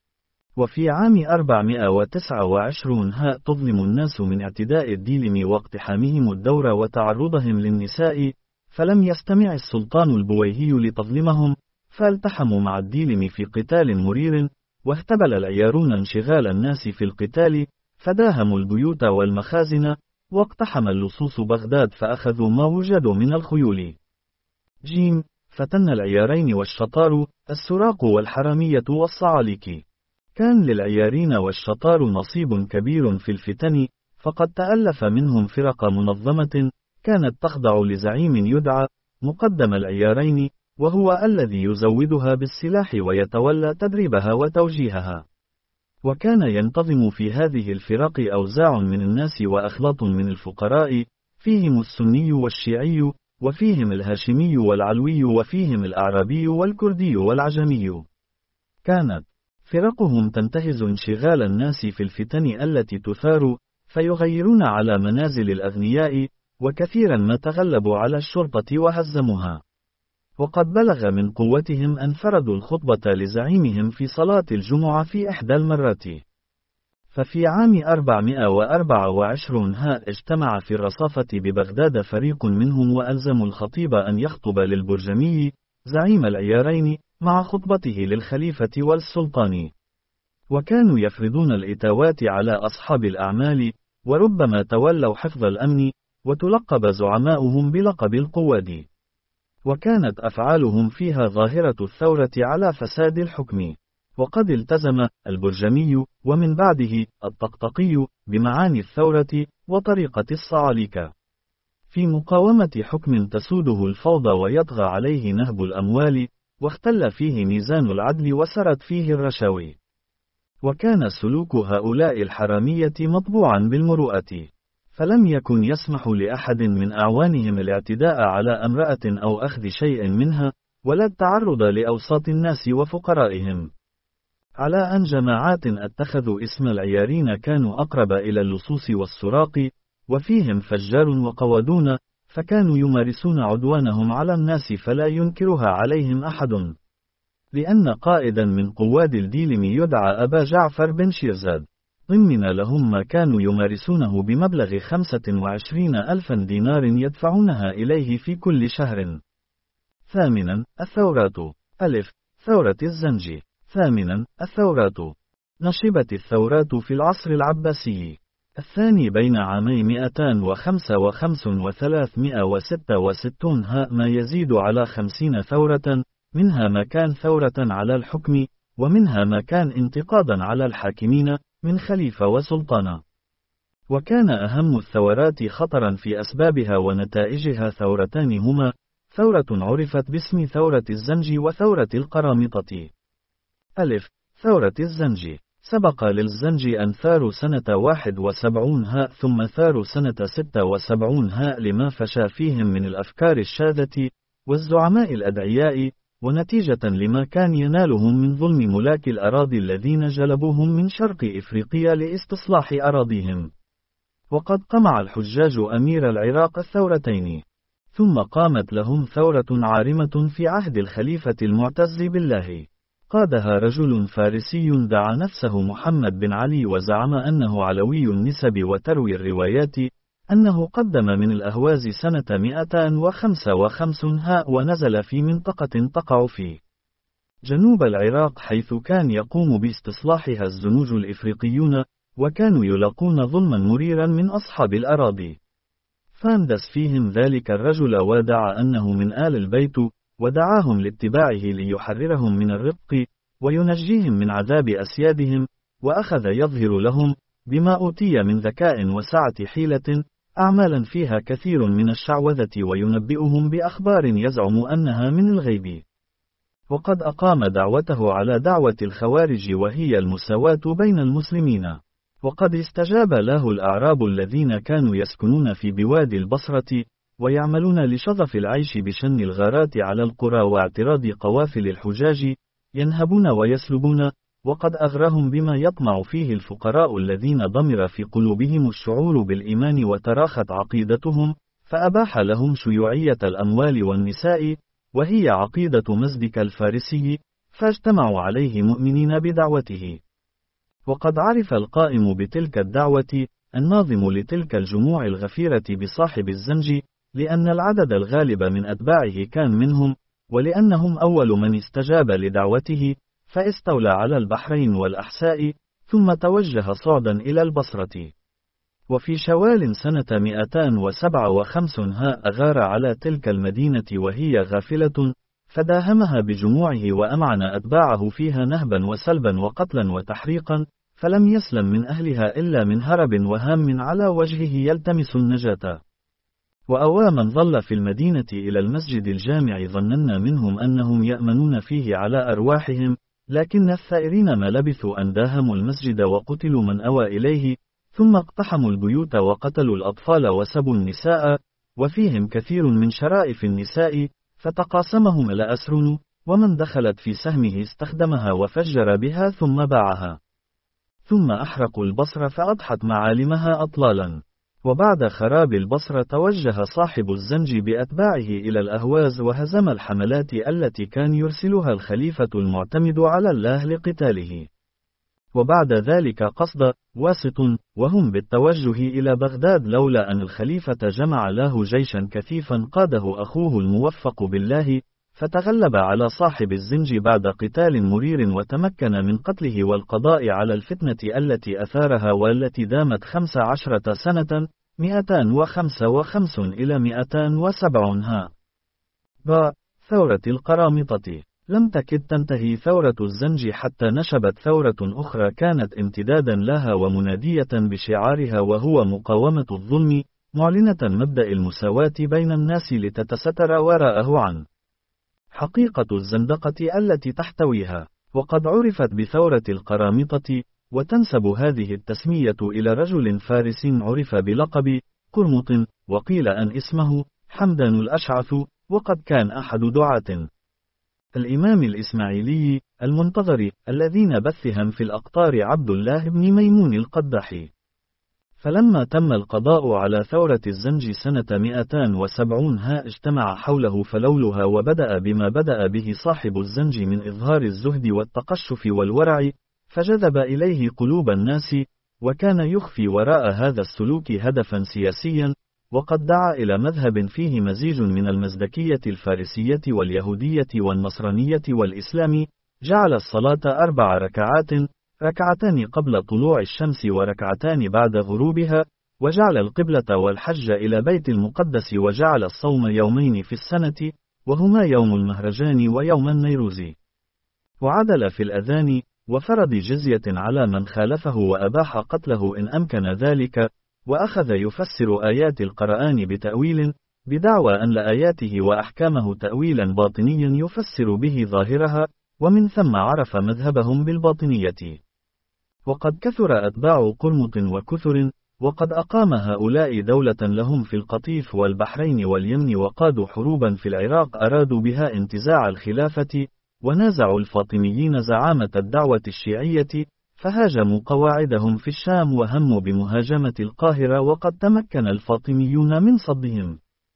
وفي عام أربعمائة وتسعة وعشرين هاء تظلم الناس من اعتداء الديلم واقتحامهم الدور وتعرضهم للنساء، فلم يستمع السلطان البويهي لتظلمهم، فالتحموا مع الديلم في قتال مرير، واهتبل العيارون انشغال الناس في القتال، فداهموا البيوت والمخازن، واقتحم اللصوص بغداد فأخذوا ما وجدوا من الخيول. جيم. فتن العيارين والشطار، السراق والحرامية والصعاليك. كان للعيارين والشطار نصيب كبير في الفتن، فقد تألف منهم فرق منظمة، كانت تخضع لزعيم يدعى مقدم العيارين، وهو الذي يزودها بالسلاح ويتولى تدريبها وتوجيهها. وكان ينتظم في هذه الفرق أوزاع من الناس وأخلاط من الفقراء، فيهم السني والشيعي، وفيهم الهاشمي والعلوي، وفيهم الأعرابي والكردي والعجمي. كانت فرقهم تنتهز انشغال الناس في الفتن التي تثار، فيغيرون على منازل الأغنياء، وكثيرا ما تغلبوا على الشرطة وهزموها. وقد بلغ من قوتهم أن فردوا الخطبة لزعيمهم في صلاة الجمعة في إحدى المرات. ففي عام أربعمائة وأربعة وعشرين هاء اجتمع في الرصافة ببغداد فريق منهم وألزموا الخطيب أن يخطب للبرجمي زعيم العيارين مع خطبته للخليفة والسلطان. وكانوا يفرضون الإتاوات على أصحاب الأعمال، وربما تولوا حفظ الأمن، وتلقب زعماؤهم بلقب القواد. وكانت أفعالهم فيها ظاهرة الثورة على فساد الحكم. وقد التزم البرجمي ومن بعده الطقطقي بمعاني الثورة وطريقة الصعاليك في مقاومة حكم تسوده الفوضى ويطغى عليه نهب الأموال، واختل فيه ميزان العدل وسرت فيه الرشاوي. وكان سلوك هؤلاء الحرامية مطبوعا بالمروءة، فلم يكن يسمح لأحد من أعوانهم الاعتداء على امرأة أو أخذ شيء منها، ولا التعرض لأوساط الناس وفقرائهم. على أن جماعات اتخذوا اسم العيارين كانوا أقرب إلى اللصوص والسراق، وفيهم فجار وقوادون، فكانوا يمارسون عدوانهم على الناس فلا ينكرها عليهم أحد. لأن قائدا من قواد الديلم يدعى أبا جعفر بن شيرزاد ضمن لهم ما كانوا يمارسونه بمبلغ خمسة وعشرين ألفا دينار يدفعونها إليه في كل شهر. ثامنا الثورات. ألف ثورة الزنجي. ثامنا الثورات. نشبت الثورات في العصر العباسي الثاني بين عامي مئتين وخمسة وخمسين وثلاثمائة وستة وستين هاء ما يزيد على خمسين ثورة، منها ما كان ثورة على الحكم، ومنها ما كان انتقادا على الحاكمين من خليفة وسلطان. وكان أهم الثورات خطرا في أسبابها ونتائجها ثورتان هما: ثورة عرفت باسم ثورة الزنج وثورة القرامطة. ألف ثورة الزنج. سبق للزنج أن ثاروا سنة واحد وسبعين هاء ثم ثاروا سنة ستة وسبعين هاء لما فشى فيهم من الأفكار الشاذة والزعماء الأدعياء، ونتيجة لما كان ينالهم من ظلم ملاك الأراضي الذين جلبوهم من شرق إفريقيا لاستصلاح أراضيهم. وقد قمع الحجاج أمير العراق الثورتين، ثم قامت لهم ثورة عارمة في عهد الخليفة المعتز بالله، قادها رجل فارسي دعا نفسه محمد بن علي، وزعم أنه علوي النسب، وتروي الروايات أنه قدم من الأهواز سنة مئتين وخمسة وخمسين هاء، ونزل في منطقة تقع في جنوب العراق حيث كان يقوم باستصلاحها الزنوج الإفريقيون، وكانوا يلاقون ظلما مريرا من أصحاب الأراضي. فاندس فيهم ذلك الرجل ودعا أنه من آل البيت، ودعاهم لاتباعه ليحررهم من الرق وينجيهم من عذاب أسيادهم، وأخذ يظهر لهم بما أوتي من ذكاء وسعة حيلة، أعمالا فيها كثير من الشعوذة، وينبئهم بأخبار يزعم أنها من الغيب. وقد أقام دعوته على دعوة الخوارج، وهي المساواة بين المسلمين. وقد استجاب له الأعراب الذين كانوا يسكنون في بوادي البصرة، ويعملون لشظف العيش بشن الغارات على القرى واعتراض قوافل الحجاج، ينهبون ويسلبون. وقد أغراهم بما يطمع فيه الفقراء الذين ضمر في قلوبهم الشعور بالإيمان وتراخت عقيدتهم، فأباح لهم شيوعية الأموال والنساء، وهي عقيدة مزدك الفارسي، فاجتمعوا عليه مؤمنين بدعوته. وقد عرف القائم بتلك الدعوة، الناظم لتلك الجموع الغفيرة، بصاحب الزنج، لأن العدد الغالب من أتباعه كان منهم، ولأنهم أول من استجاب لدعوته، فاستولى على البحرين والأحساء، ثم توجه صعدا إلى البصرة. وفي شوال سنة مئتان وسبعة وخمسين ها أغار على تلك المدينة وهي غافلة، فداهمها بجموعه وأمعن أتباعه فيها نهبا وسلبا وقتلا وتحريقا، فلم يسلم من أهلها إلا من هرب وهام على وجهه يلتمس النجاة. وأوى من ظل في المدينة إلى المسجد الجامع ظننا منهم أنهم يأمنون فيه على أرواحهم، لكن الثائرين ما لبثوا أن داهموا المسجد وقتلوا من أوى إليه، ثم اقتحموا البيوت وقتلوا الأطفال وسبوا النساء، وفيهم كثير من شرائف النساء، فتقاسمهم لأسرن، ومن دخلت في سهمه استخدمها وفجر بها ثم باعها. ثم أحرقوا البصرة فأضحت معالمها أطلالا. وبعد خراب البصرة توجه صاحب الزنج بأتباعه إلى الأهواز، وهزم الحملات التي كان يرسلها الخليفة المعتمد على الله لقتاله. وبعد ذلك قصد واسط وهم بالتوجه إلى بغداد، لولا أن الخليفة جمع له جيشا كثيفا قاده أخوه الموفق بالله، فتغلب على صاحب الزنج بعد قتال مرير، وتمكن من قتله والقضاء على الفتنة التي أثارها والتي دامت خمس عشرة سنة، مئتان وخمسة وخمسين إلى مئتان وسبعين ها. ب. ثورة القرامطة. لم تكد تنتهي ثورة الزنج حتى نشبت ثورة أخرى كانت امتدادا لها ومنادية بشعارها، وهو مقاومة الظلم، معلنة مبدأ المساواة بين الناس لتتستر وراءه عن حقيقة الزندقة التي تحتويها. وقد عرفت بثورة القرامطة، وتنسب هذه التسمية إلى رجل فارس عرف بلقب قرمط، وقيل أن اسمه حمدان الأشعث، وقد كان أحد دعاة الإمام الإسماعيلي المنتظر الذين بثهم في الأقطار عبد الله بن ميمون القدحي. فلما تم القضاء على ثورة الزنج سنة مئتان وسبعين ها اجتمع حوله فلولها، وبدأ بما بدأ به صاحب الزنج من إظهار الزهد والتقشف والورع، فجذب إليه قلوب الناس، وكان يخفي وراء هذا السلوك هدفا سياسيا، وقد دعا إلى مذهب فيه مزيج من المزدكية الفارسية واليهودية والنصرانية والإسلام. جعل الصلاة أربع ركعات، ركعتان قبل طلوع الشمس وركعتان بعد غروبها، وجعل القبلة والحج إلى بيت المقدس، وجعل الصوم يومين في السنة، وهما يوم المهرجان ويوم النيروز. وعدل في الأذان، وفرض جزية على من خالفه، وأباح قتله إن أمكن ذلك، وأخذ يفسر آيات القرآن بتأويل، بدعوى أن لآياته وأحكامه تأويلا باطنيا يفسر به ظاهرها، ومن ثم عرف مذهبهم بالباطنية. وقد كثر أتباع قرمط وكثر، وقد أقام هؤلاء دولة لهم في القطيف والبحرين واليمن، وقادوا حروبا في العراق أرادوا بها انتزاع الخلافة، ونازعوا الفاطميين زعامة الدعوة الشيعية، فهاجموا قواعدهم في الشام وهموا بمهاجمة القاهرة، وقد تمكن الفاطميون من صدهم.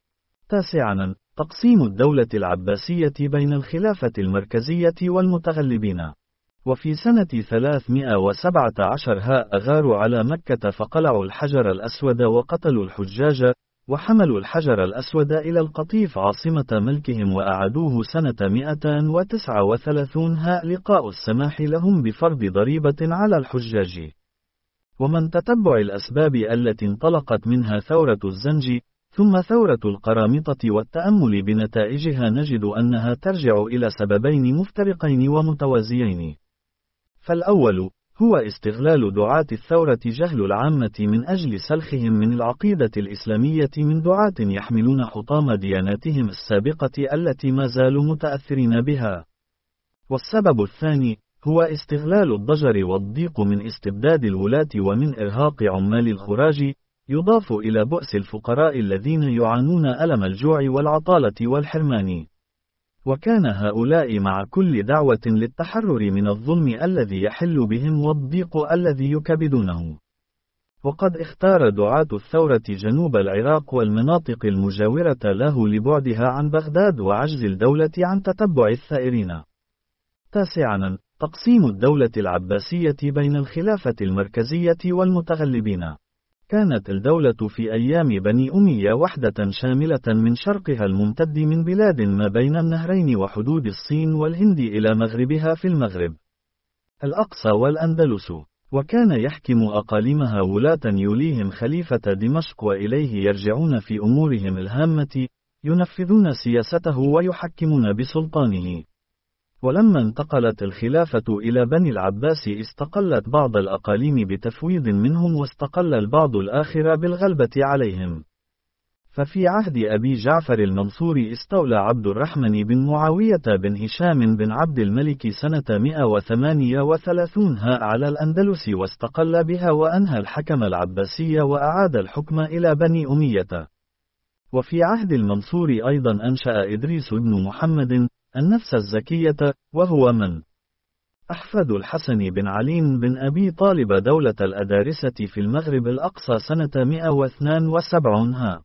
تاسعاً، تقسيم الدولة العباسية بين الخلافة المركزية والمتغلبين. وفي سنة ثلاثمائة وسبعة عشر ها أغاروا على مكة فقلعوا الحجر الأسود وقتلوا الحجاج، وحملوا الحجر الأسود إلى القطيف عاصمة ملكهم، وأعادوه سنة مئتين وتسعة وثلاثين ها لقاء السماح لهم بفرض ضريبة على الحجاج. ومن تتبع الأسباب التي انطلقت منها ثورة الزنج ثم ثورة القرامطة والتأمل بنتائجها، نجد أنها ترجع إلى سببين مفترقين ومتوازيين. فالأول هو استغلال دعاة الثورة جهل العامة من أجل سلخهم من العقيدة الإسلامية من دعاة يحملون حطام دياناتهم السابقة التي ما زالوا متأثرين بها. والسبب الثاني هو استغلال الضجر والضيق من استبداد الولاة ومن إرهاق عمال الخراج، يضاف إلى بؤس الفقراء الذين يعانون ألم الجوع والعطالة والحرمان. وكان هؤلاء مع كل دعوة للتحرر من الظلم الذي يحل بهم والضيق الذي يكبدونه. وقد اختار دعاة الثورة جنوب العراق والمناطق المجاورة له لبعدها عن بغداد وعجز الدولة عن تتبع الثائرين. تاسعاً، تقسيم الدولة العباسية بين الخلافة المركزية والمتغلبين. كانت الدولة في أيام بني أمية وحدة شاملة من شرقها الممتد من بلاد ما بين النهرين وحدود الصين والهند إلى مغربها في المغرب الأقصى والأندلس، وكان يحكم أقاليمها ولاة يوليهم خليفة دمشق وإليه يرجعون في أمورهم الهامة، ينفذون سياسته ويحكمون بسلطانه. ولما انتقلت الخلافة إلى بني العباس استقلت بعض الأقاليم بتفويض منهم واستقل البعض الآخر بالغلبة عليهم. ففي عهد أبي جعفر المنصور استولى عبد الرحمن بن معاوية بن هشام بن عبد الملك سنة مئة وثمانية وثلاثين على الأندلس واستقل بها وأنهى الحكم العباسي وأعاد الحكم إلى بني أمية. وفي عهد المنصور أيضا أنشأ إدريس بن محمد النفس الزكية، وهو من أحفاد الحسن بن علي بن أبي طالب دولة الأدارسة في المغرب الأقصى سنة مئة واثنين وسبعين ها.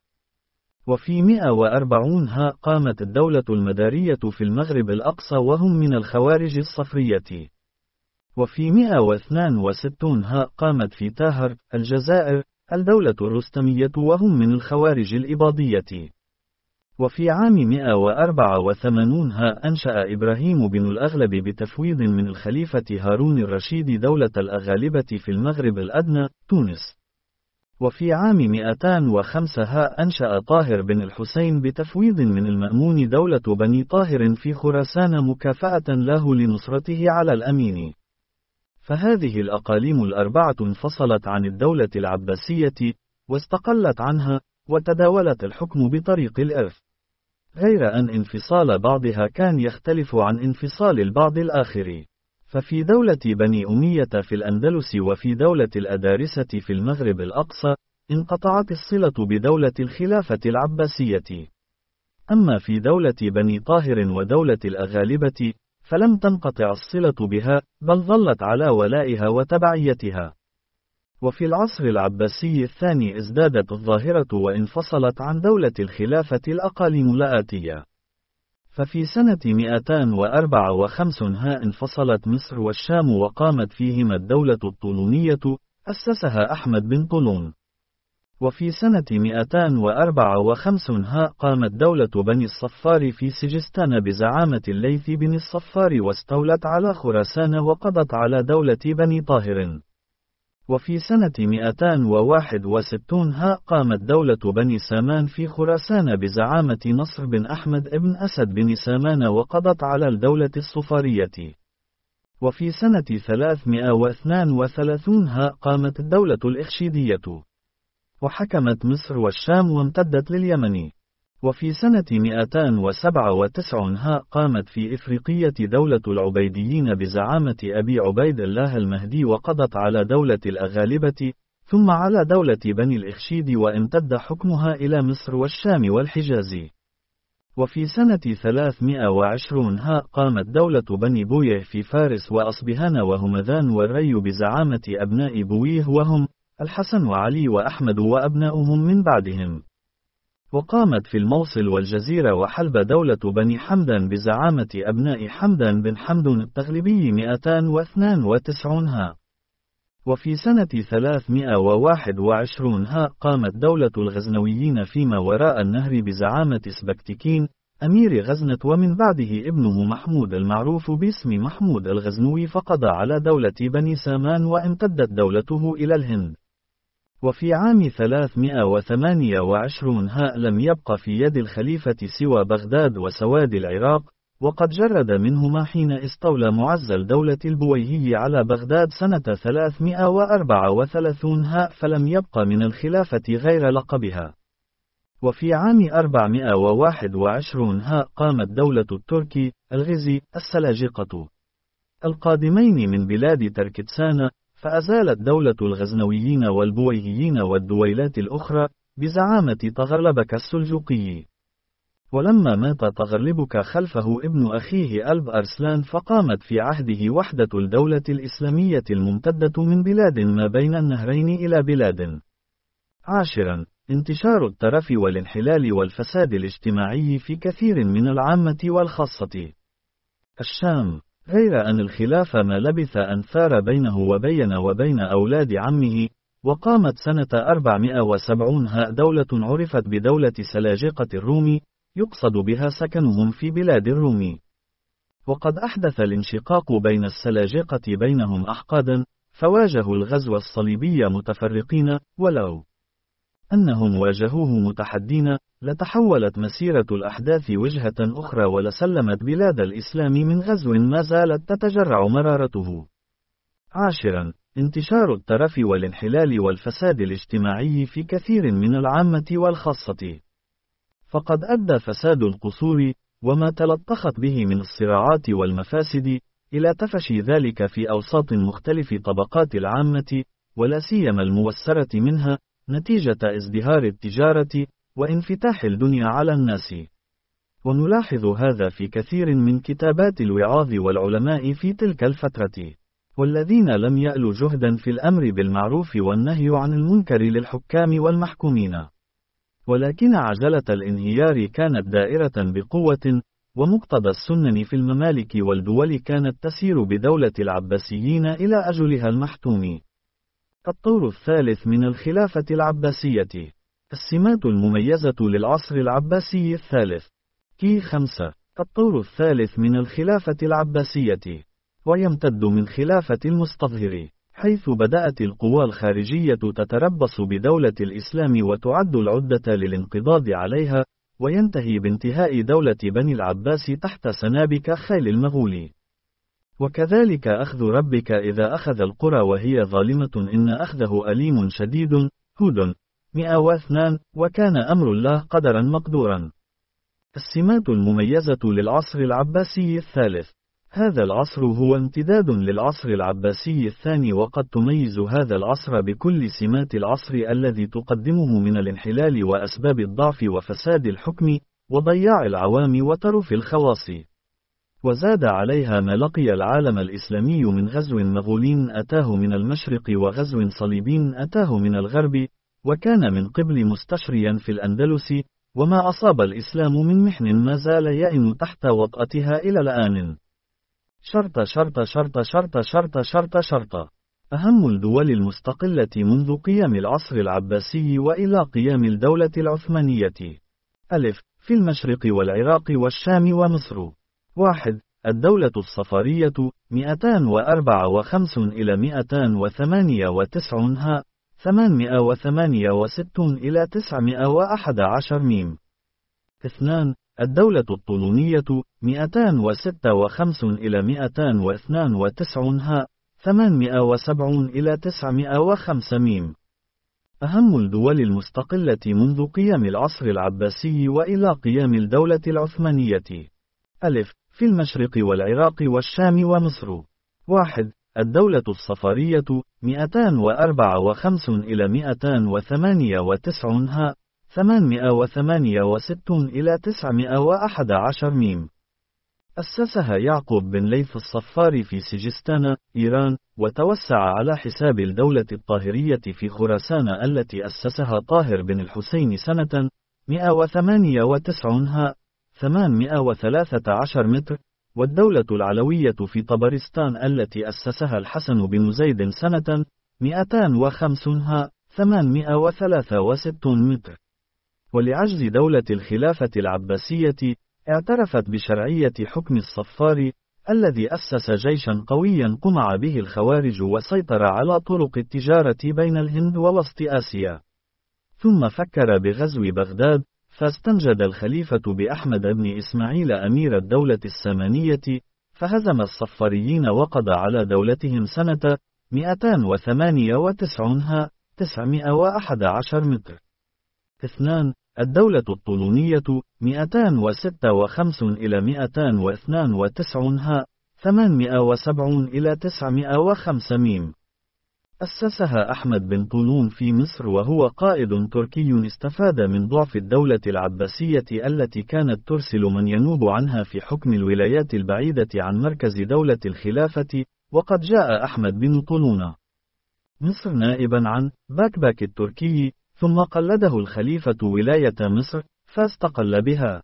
وفي مئة وأربعين ها قامت الدولة المدارية في المغرب الأقصى وهم من الخوارج الصفرية. وفي مئة واثنين وستين ها قامت في تاهر الجزائر الدولة الرستمية وهم من الخوارج الإباضية. وفي عام مئة وأربعة وثمانين ها أنشأ إبراهيم بن الأغلب بتفويض من الخليفة هارون الرشيد دولة الأغالبة في المغرب الأدنى تونس. وفي عام مئتين وخمسة ها أنشأ طاهر بن الحسين بتفويض من المأمون دولة بني طاهر في خراسان مكافأة له لنصرته على الأمين. فهذه الأقاليم الأربعة انفصلت عن الدولة العباسية واستقلت عنها وتداولت الحكم بطريق الإرث، غير أن انفصال بعضها كان يختلف عن انفصال البعض الآخر. ففي دولة بني أمية في الأندلس وفي دولة الأدارسة في المغرب الأقصى انقطعت الصلة بدولة الخلافة العباسية. أما في دولة بني طاهر ودولة الأغالبة فلم تنقطع الصلة بها، بل ظلت على ولائها وتبعيتها. وفي العصر العباسي الثاني ازدادت الظاهرة وانفصلت عن دولة الخلافة الأقاليم الآتية. ففي سنة مئتين وأربعة وخمسين ها انفصلت مصر والشام وقامت فيهما الدولة الطولونية أسسها أحمد بن طولون. وفي سنة مئتين وأربعة وخمسين ها قامت دولة بني الصفار في سجستان بزعامة الليث بن الصفار واستولت على خراسان وقضت على دولة بني طاهر. وفي سنة مئتين وواحد وستين ها قامت دولة بني سامان في خراسان بزعامة نصر بن أحمد بن أسد بن سامان وقضت على الدولة الصفارية. وفي سنة ثلاثمئة واثنين وثلاثين ها قامت الدولة الإخشيدية وحكمت مصر والشام وامتدت لليمن. وفي سنة مئتين وسبعة وتسعين ها قامت في إفريقية دولة العبيديين بزعامة أبي عبيد الله المهدي وقضت على دولة الأغالبة ثم على دولة بني الإخشيد وامتد حكمها إلى مصر والشام والحجاز. وفي سنة ثلاثمئة وعشرين ها قامت دولة بني بويه في فارس وأصبهان وهمذان والري بزعامة أبناء بويه وهم الحسن وعلي وأحمد وأبناؤهم من بعدهم. وقامت في الموصل والجزيرة وحلب دولة بني حمدان بزعامة أبناء حمدان بن حمدون التغلبي مئتين واثنين وتسعين ها. وفي سنة ثلاثمئة وواحد وعشرين ها قامت دولة الغزنويين فيما وراء النهر بزعامة سبكتكين أمير غزنة ومن بعده ابنه محمود المعروف باسم محمود الغزنوي فقضى على دولة بني سامان وامتدت دولته إلى الهند. وفي عام ثلاثمئة وثمانية وعشرين ها لم يبق في يد الخليفة سوى بغداد وسواد العراق، وقد جرد منهما حين استولى معزل دولة البويهي على بغداد سنة ثلاثمائة وأربعة وثلاثين ها، فلم يبق من الخلافة غير لقبها. وفي عام أربعمائة وواحد وعشرين ها قامت دولة التركي الغزي السلاجقة القادمين من بلاد تركستان، فأزالت دولة الغزنويين والبويهيين والدويلات الأخرى بزعامة تغلبك السلجوقي. ولما مات تغلبك خلفه ابن أخيه ألب أرسلان، فقامت في عهده وحدة الدولة الإسلامية الممتدة من بلاد ما بين النهرين إلى بلاد. عاشرا، انتشار الترف والانحلال والفساد الاجتماعي في كثير من العامة والخاصة. الشام، غير أن الخلاف ما لبث أن ثار بينه وبين وبين أولاد عمه، وقامت سنة أربعمائة وسبعين ها دولة عرفت بدولة سلاجقة الروم، يقصد بها سكنهم في بلاد الروم. وقد أحدث الانشقاق بين السلاجقة بينهم أحقادا، فواجهوا الغزو الصليبي متفرقين، ولو أنهم واجهوه متحدين، لتحولت مسيرة الأحداث وجهة أخرى ولسلمت بلاد الإسلام من غزو ما زالت تتجرع مرارته. عاشرا، انتشار الترف والانحلال والفساد الاجتماعي في كثير من العامة والخاصة. فقد أدى فساد القصور وما تلطخت به من الصراعات والمفاسد إلى تفشي ذلك في أوساط مختلف طبقات العامة، ولا سيما الموسرة منها، نتيجة ازدهار التجارة وانفتاح الدنيا على الناس. ونلاحظ هذا في كثير من كتابات الوعاظ والعلماء في تلك الفترة، والذين لم يألوا جهدا في الأمر بالمعروف والنهي عن المنكر للحكام والمحكومين. ولكن عجلة الانهيار كانت دائرة بقوة، ومقتضى السنن في الممالك والدول كانت تسير بدولة العباسيين إلى أجلها المحتوم. الطور الثالث من الخلافة العباسية. السمات المميزة للعصر العباسي الثالث. كي خمسة. الطور الثالث من الخلافة العباسية، ويمتد من خلافة المستظهر، حيث بدأت القوى الخارجية تتربص بدولة الإسلام وتعد العدة للانقضاض عليها، وينتهي بانتهاء دولة بني العباس تحت سنابك خيل المغول. وكذلك أخذ ربك إذا أخذ القرى وهي ظالمة إن أخذه أليم شديد. هود مئة واثنين. وكان أمر الله قدرا مقدورا. السمات المميزة للعصر العباسي الثالث. هذا العصر هو امتداد للعصر العباسي الثاني، وقد تميز هذا العصر بكل سمات العصر الذي تقدمه من الانحلال وأسباب الضعف وفساد الحكم وضياع العوام وترف الخواص. وزاد عليها ما لقي العالم الإسلامي من غزو مغول أتاه من المشرق وغزو صليبي أتاه من الغرب، وكان من قبل مستشريا في الأندلس، وما أصاب الإسلام من محن ما زال يئن تحت وطأتها إلى الآن. شرط شرط شرط شرط شرط شرط شرط. أهم الدول المستقلة منذ قيام العصر العباسي وإلى قيام الدولة العثمانية. ألف. في المشرق والعراق والشام ومصر. واحد. الدولة الصفارية مئتان وأربعة وخمسين إلى مئتان وثمانية وتسعين ها، ثمانمائة وثمانية وستين إلى تسعمائة وأحد عشر ميم. اثنان. الدولة الطولونية مئتان وستة وخمسين إلى مئتان واثنين وتسعين ها، ثمانمائة وسبعين إلى تسعمائة وخمسة ميم. أهم الدول المستقلة منذ قيام العصر العباسي وإلى قيام الدولة العثمانية. ألف. في المشرق والعراق والشام ومصر. واحد. الدولة الصفارية مئتان وأربعة وخمسين إلى مئتان وثمانية وتسعين ها، ثمانمائة وثمانية وستين إلى تسعمائة وأحد عشر ميم. أسسها يعقوب بن ليث الصفار في سجستان، إيران، وتوسع على حساب الدولة الطاهرية في خراسان التي أسسها طاهر بن الحسين سنة مئة وثمانية وتسعين ها، ثمانمائة وثلاثة عشر متر، والدولة العلوية في طبرستان التي أسسها الحسن بن زيد سنة مئتان وخمسين ها، ثمانمائة وثلاثة وستين متر. ولعجز دولة الخلافة العباسية، اعترفت بشرعية حكم الصفار الذي أسس جيشا قويا قمع به الخوارج وسيطر على طرق التجارة بين الهند ووسط آسيا. ثم فكر بغزو بغداد، فاستنجد الخليفة بأحمد بن إسماعيل أمير الدولة السامانية، فهزم الصفاريين وقضى على دولتهم سنة مئتين وثمانية وتسعين ها تسعمائة وأحد عشر متر. اثنان. الدولة الطولونية مئتين وستة وخمسين إلى مئتين واثنين وتسعين ها ثمانمائة وسبعين إلى تسعمائة وخمسة ميم. أسسها أحمد بن طولون في مصر، وهو قائد تركي استفاد من ضعف الدولة العباسية التي كانت ترسل من ينوب عنها في حكم الولايات البعيدة عن مركز دولة الخلافة. وقد جاء أحمد بن طولون مصر نائبا عن باكباك التركي، ثم قلده الخليفة ولاية مصر فاستقل بها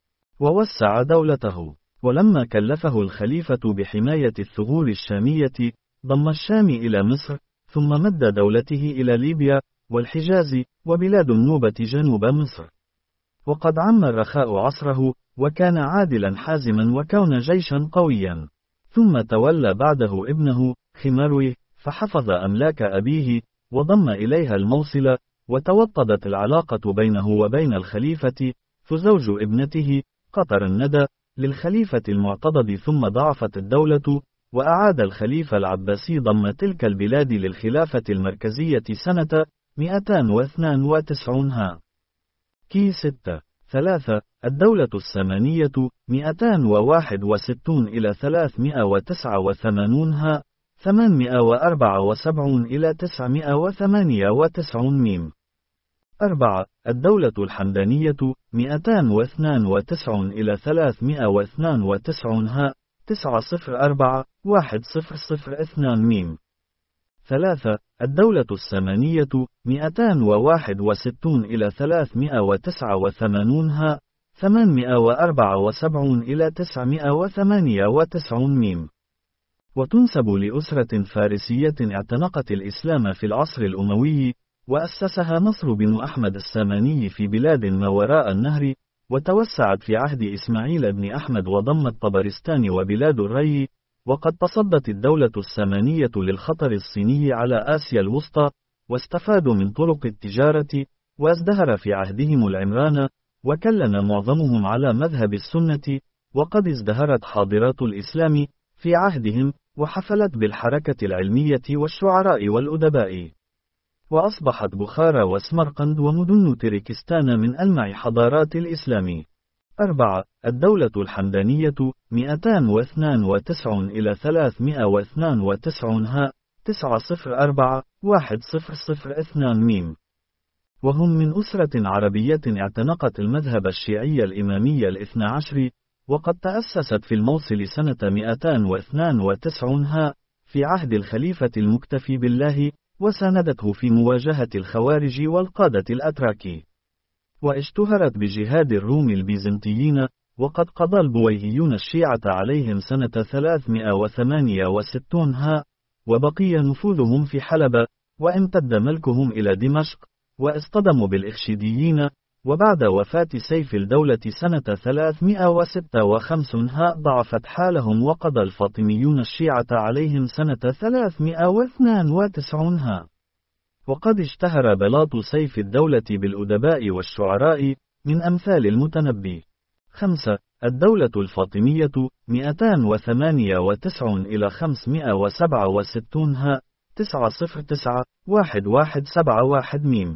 ووسع دولته. ولما كلفه الخليفة بحماية الثغور الشامية ضم الشام إلى مصر، ثم مد دولته إلى ليبيا والحجاز وبلاد النوبة جنوب مصر. وقد عم الرخاء عصره، وكان عادلا حازما وكون جيشا قويا. ثم تولى بعده ابنه خماروي، فحفظ أملاك أبيه وضم إليها الموصل، وتوطدت العلاقة بينه وبين الخليفة، فزوج ابنته قطر الندى للخليفة المعتضد. ثم ضعفت الدولة، وأعاد الخليفة العباسي ضم تلك البلاد للخلافة المركزية سنة مئتين واثنين وتسعين ها كي ستة. ثلاثة. الدولة السامانية مئتين وواحد وستين إلى ثلاثمائة وتسعة وثمانين ها ثمانمائة وأربعة وسبعين إلى تسعمائة وثمانية وتسعين ميم. أربعة. الدولة الحمدانية مئتين واثنين وتسعين إلى ثلاثمائة واثنين وتسعين ها تسعة صفر أربعة واحد صفر صفر اثنان ميم. ثلاثة. الدولة السامانية مئتين وواحد وستين إلى ثلاثمائة وتسعة وثمانين ها ثمانمائة وأربعة وسبعين إلى تسعمائة وثمانية وتسعين ميم. وتنسب لأسرة فارسية اعتنقت الإسلام في العصر الأموي، وأسسها نصر بن أحمد الساماني في بلاد ما وراء النهر، وتوسعت في عهد إسماعيل بن أحمد وضمت طبرستان وبلاد الري. وقد تصدت الدولة السامانية للخطر الصيني على آسيا الوسطى، واستفادوا من طرق التجارة، وازدهر في عهدهم العمران، وكلن معظمهم على مذهب السنة. وقد ازدهرت حاضرات الإسلام في عهدهم، وحفلت بالحركة العلمية والشعراء والأدباء. وأصبحت بخارى وسمرقند ومدن تركستان من ألمع حضارات الإسلام. أربعة. الدولة الحمدانية مئتين واثنين وتسعين إلى ثلاثمائة واثنين وتسعين ها تسعة صفر أربعة واحد صفر صفر اثنان ميم. وهم من أسرة عربية اعتنقت المذهب الشيعي الإمامي الاثنى عشر، وقد تأسست في الموصل سنة مئتين واثنين وتسعين ها في عهد الخليفة المكتفي بالله، وساندته في مواجهة الخوارج والقادة الأتراك. واشتهرت بجهاد الروم البيزنطيين، وقد قضى البويهيون الشيعة عليهم سنة ثلاثمائة وثمانية وستين ها، وبقي نفوذهم في حلب، وامتد ملكهم إلى دمشق، واصطدموا بالإخشيديين. وبعد وفاة سيف الدولة سنة ثلاثمائة وستة وخمسين ها ضعفت حالهم، وقضى الفاطميون الشيعة عليهم سنة ثلاثمائة واثنين وتسعين ها. وقد اشتهر بلاط سيف الدولة بالأدباء والشعراء من أمثال المتنبي. خمسة. الدولة الفاطمية مئتين وثمانية وتسعين إلى خمسمائة وسبعة وستين ها تسعة صفر تسعة واحد واحد سبعة واحد ميم.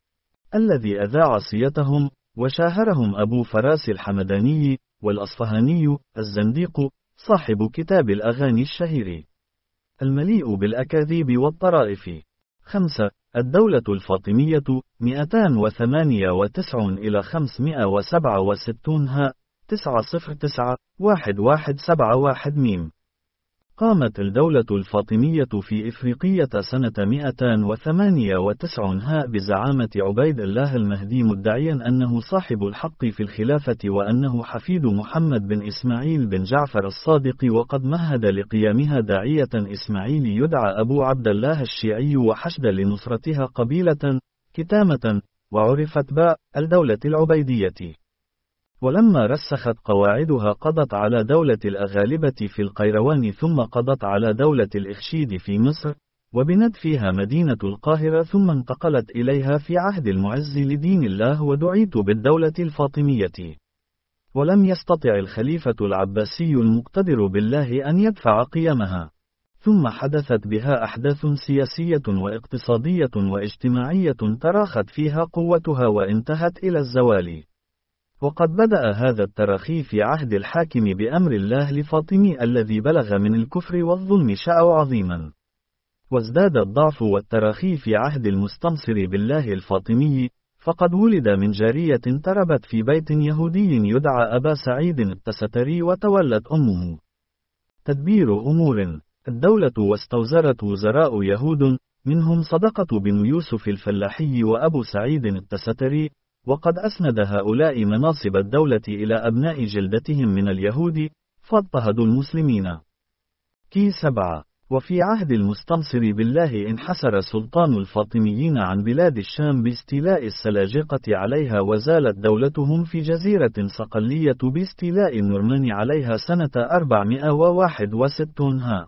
الذي أذاع صيتهم وشاهرهم أبو فراس الحمداني والأصفهاني الزنديق صاحب كتاب الأغاني الشهير المليء بالأكاذيب والطرائف. خمسة. الدولة الفاطمية مئتين وثمانية وتسعين إلى خمسمائة وسبعة وستين ها تسعة صفر تسعة واحد واحد سبعة واحد ميم. قامت الدولة الفاطمية في إفريقية سنة مئتين وثمانية وتسعين ها بزعامة عبيد الله المهدي، مدعيا أنه صاحب الحق في الخلافة، وأنه حفيد محمد بن إسماعيل بن جعفر الصادق. وقد مهد لقيامها داعية إسماعيلي يدعى أبو عبد الله الشيعي، وحشد لنصرتها قبيلة كتامة، وعرفت باء الدولة العبيدية. ولما رسخت قواعدها قضت على دولة الأغالبة في القيروان، ثم قضت على دولة الإخشيد في مصر، وبنت فيها مدينة القاهرة ثم انتقلت إليها في عهد المعز لدين الله ودعيت بالدولة الفاطمية. ولم يستطع الخليفة العباسي المقتدر بالله أن يدفع قيامها. ثم حدثت بها أحداث سياسية واقتصادية واجتماعية تراخت فيها قوتها وانتهت إلى الزوال. وقد بدأ هذا التراخي في عهد الحاكم بأمر الله لفاطمي الذي بلغ من الكفر والظلم شأوا عظيما. وازداد الضعف والتراخي في عهد المستنصر بالله الفاطمي، فقد ولد من جارية تربت في بيت يهودي يدعى أبا سعيد التستري وتولت أمه تدبير أمور الدولة، واستوزرت وزراء يهود منهم صدقة بن يوسف الفلاحي وأبو سعيد التستري، وقد أسند هؤلاء مناصب الدولة إلى أبناء جلدتهم من اليهود فاضطهدوا المسلمين. كي سبعة. وفي عهد المستنصر بالله انحسر سلطان الفاطميين عن بلاد الشام باستيلاء السلاجقة عليها، وزالت دولتهم في جزيرة صقلية باستيلاء النورمان عليها سنة أربعمائة وواحد وستين ها.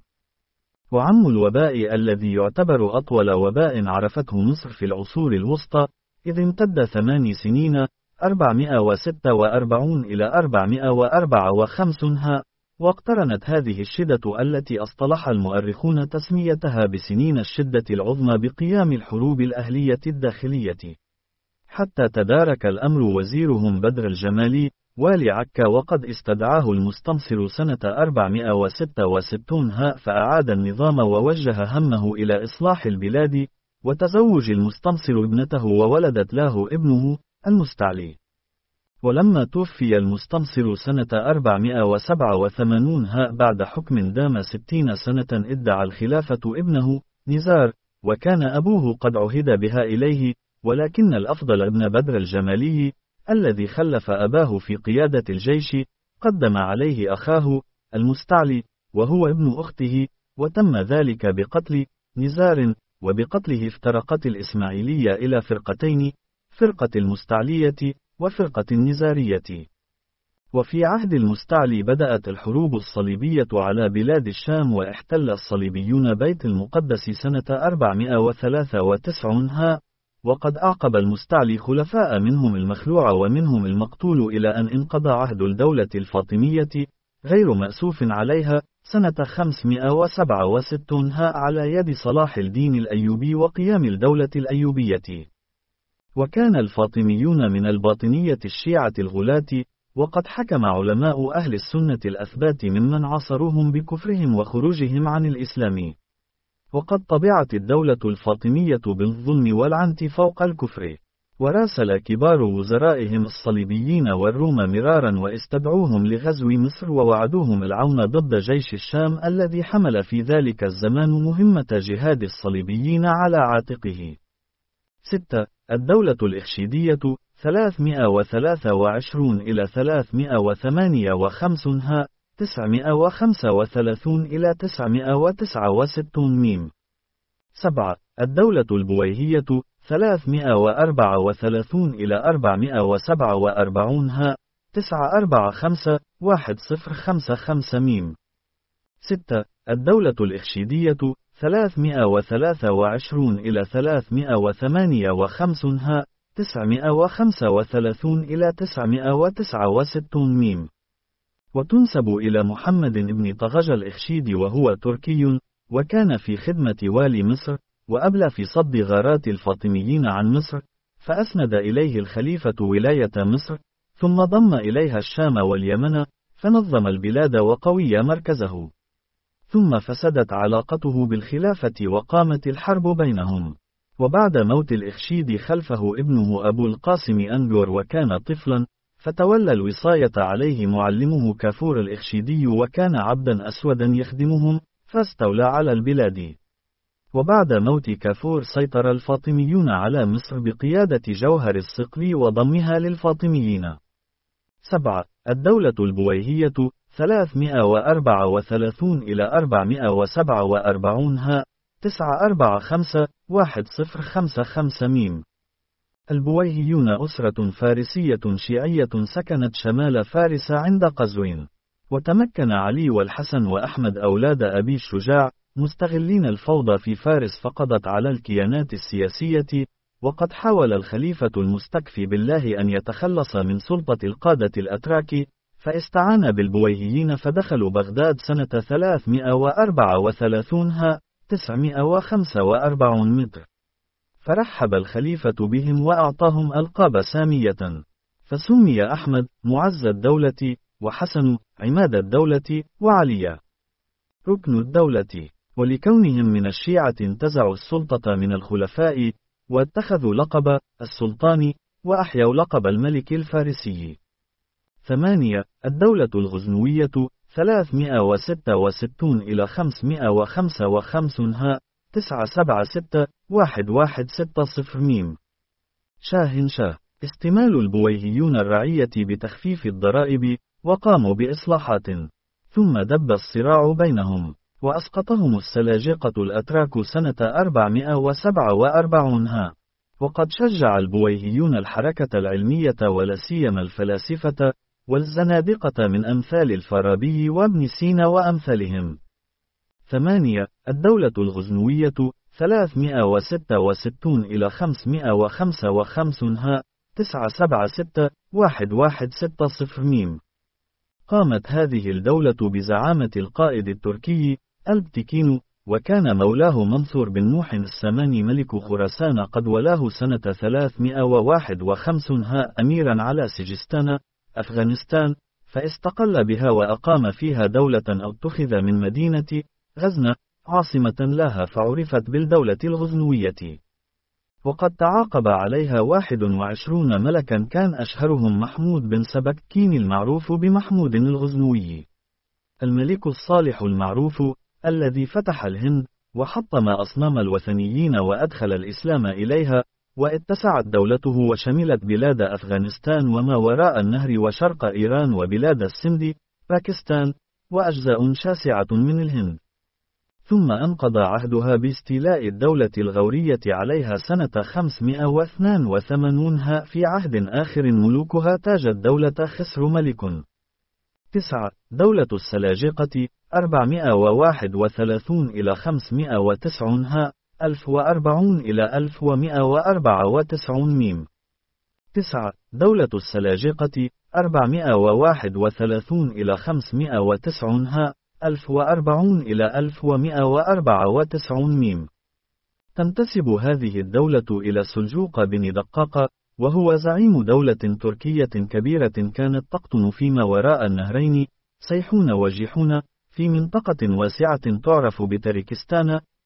وعم الوباء الذي يعتبر أطول وباء عرفته مصر في العصور الوسطى، إذ امتد ثمان سنين أربعمائة وستة وأربعين إلى أربعمائة وأربعة وخمسين ها. واقترنت هذه الشدة التي أصطلح المؤرخون تسميتها بسنين الشدة العظمى بقيام الحروب الأهلية الداخلية، حتى تدارك الأمر وزيرهم بدر الجمالي والي عكا، وقد استدعاه المستنصر سنة أربعمائة وستة وستين ها فأعاد النظام ووجه همه إلى إصلاح البلاد، وتزوج المستنصر ابنته وولدت له ابنه المستعلي. ولما توفي المستنصر سنة أربعمائة وسبعة وثمانين ها بعد حكم دام ستين سنة ادعى الخلافة ابنه نزار، وكان أبوه قد عهد بها إليه، ولكن الأفضل ابن بدر الجمالي الذي خلف أباه في قيادة الجيش قدم عليه أخاه المستعلي وهو ابن أخته، وتم ذلك بقتل نزار، وبقتله افترقت الإسماعيلية إلى فرقتين، فرقة المستعلية وفرقة النزارية. وفي عهد المستعلي بدأت الحروب الصليبية على بلاد الشام، واحتل الصليبيون بيت المقدس سنة أربعمائة وثلاثة وتسعين ها، وقد أعقب المستعلي خلفاء منهم المخلوع ومنهم المقتول إلى أن انقضى عهد الدولة الفاطمية غير مأسوف عليها سنة خمسمائة وسبعة وستين ها على يد صلاح الدين الأيوبي وقيام الدولة الأيوبية. وكان الفاطميون من الباطنية الشيعة الغلاة، وقد حكم علماء أهل السنة الأثبات ممن عاصروهم بكفرهم وخروجهم عن الإسلام. وقد طبعت الدولة الفاطمية بالظلم والعنت فوق الكفر، وراسل كبار وزرائهم الصليبيين والروم مرارا واستدعوهم لغزو مصر ووعدوهم العون ضد جيش الشام الذي حمل في ذلك الزمان مهمة جهاد الصليبيين على عاتقه. ستة. الدولة الإخشيدية ثلاثمائة وثلاثة وعشرين إلى ثلاثمائة وثمانية وخمسين ها تسعمائة وخمسة وثلاثين إلى تسعمائة وتسعة وستين ميم. سبعة. الدولة البويهية ثلاثمائة وأربعة وثلاثين إلى أربعمائة وسبعة وأربعين ها تسعة أربعة خمسة واحد صفر خمسة خمسة ميم. ستة. الدولة الإخشيدية ثلاثمائة وثلاثة وعشرين إلى ثلاثمائة وثمانية وخمسين ها تسعمائة وخمسة وثلاثين إلى تسعمائة وتسعة وستين ميم. وتنسب إلى محمد بن طغج الإخشيدي وهو تركي، وكان في خدمة والي مصر، وأبلى في صد غارات الفاطميين عن مصر، فأسند إليه الخليفة ولاية مصر، ثم ضم إليها الشام واليمن، فنظم البلاد وقوي مركزه. ثم فسدت علاقته بالخلافة وقامت الحرب بينهم. وبعد موت الإخشيدي خلفه ابنه أبو القاسم أنجور وكان طفلا، فتولى الوصاية عليه معلمه كافور الإخشيدي، وكان عبدا أسودا يخدمهم، فاستولى على البلاد. وبعد موت كافور سيطر الفاطميون على مصر بقيادة جوهر الصقلي وضمها للفاطميين. سبعة. الدولة البويهية ثلاثمائة وأربعة وثلاثين إلى أربعمائة وسبعة وأربعين ها تسعة أربعة خمسة واحد صفر خمسة خمسة ميم. البويهيون أسرة فارسية شيعية سكنت شمال فارس عند قزوين. وتمكن علي والحسن وأحمد أولاد أبي الشجاع مستغلين الفوضى في فارس فقضت على الكيانات السياسية، وقد حاول الخليفة المستكفي بالله أن يتخلص من سلطة القادة الأتراك، فاستعان بالبويهيين فدخلوا بغداد سنة ثلاثمائة وأربعة وثلاثين ها تسعمائة وخمسة وأربعين متر. فرحب الخليفة بهم وأعطاهم ألقاب سامية، فسمي أحمد معز الدولة، وحسن عماد الدولة، وعلي ركن الدولة. ولكونهم من الشيعة انتزعوا السلطة من الخلفاء، واتخذوا لقب السلطان، وأحيوا لقب الملك الفارسي. ثمانية الدولة الغزنوية ثلاثمائة وستة وستين إلى خمسمائة وخمسة وخمسين ها تسعة سبعة ستة واحد واحد ستة صفر ميم. شاه شاه استمال البويهيون الرعية بتخفيف الضرائب، وقاموا بإصلاحات، ثم دب الصراع بينهم، وأسقطهم السلاجقة الأتراك سنة أربعمائة وسبعة وأربعين ها. وقد شجع البويهيون الحركة العلمية ولا سيما الفلاسفة والزنادقة من أمثال الفارابي وابن سينا وأمثالهم. ثمانية الدولة الغزنوية ثلاثمائة وستة وستين إلى خمسمائة وخمسة وخمسين ها تسعة سبعة ستة واحد واحد ستة صفر ميم. قامت هذه الدولة بزعامة القائد التركي ألبتكين، وكان مولاه منصور بن نوح السماني ملك خراسان قد ولاه سنة ثلاثمائة وواحد وخمسين ها أميرا على سجستان أفغانستان، فاستقل بها وأقام فيها دولة أو اتخذ من مدينة غزنة عاصمة لها فعرفت بالدولة الغزنوية. وقد تعاقب عليها واحد وعشرون ملكا، كان أشهرهم محمود بن سبكتكين المعروف بمحمود الغزنوي، الملك الصالح المعروف الذي فتح الهند وحطم أصنام الوثنيين وأدخل الإسلام إليها، واتسعت دولته وشملت بلاد أفغانستان وما وراء النهر وشرق إيران وبلاد السند باكستان وأجزاء شاسعة من الهند. ثم انقضى عهدها باستيلاء الدولة الغورية عليها سنة خمسمائة واثنين وثمانين ها في عهد آخر ملوكها تاج الدولة خسر ملك. تسعة دولة السلاجقة أربعمائة وواحد وثلاثين إلى خمسمائة وتسعين ها ألف وأربعين إلى ألف ومائة وأربعة وتسعين ميم. تسعة دولة السلاجقة أربعمائة وواحد وثلاثين إلى خمسمائة وتسعين ها ألف وأربعين إلى ألف ومائة وأربعة وتسعين ميم. تنتسب هذه الدولة إلى سلجوق بن دقاق، وهو زعيم دولة تركية كبيرة كانت تقطن فيما وراء النهرين سيحون وجيحون في منطقة واسعة تعرف بتركستان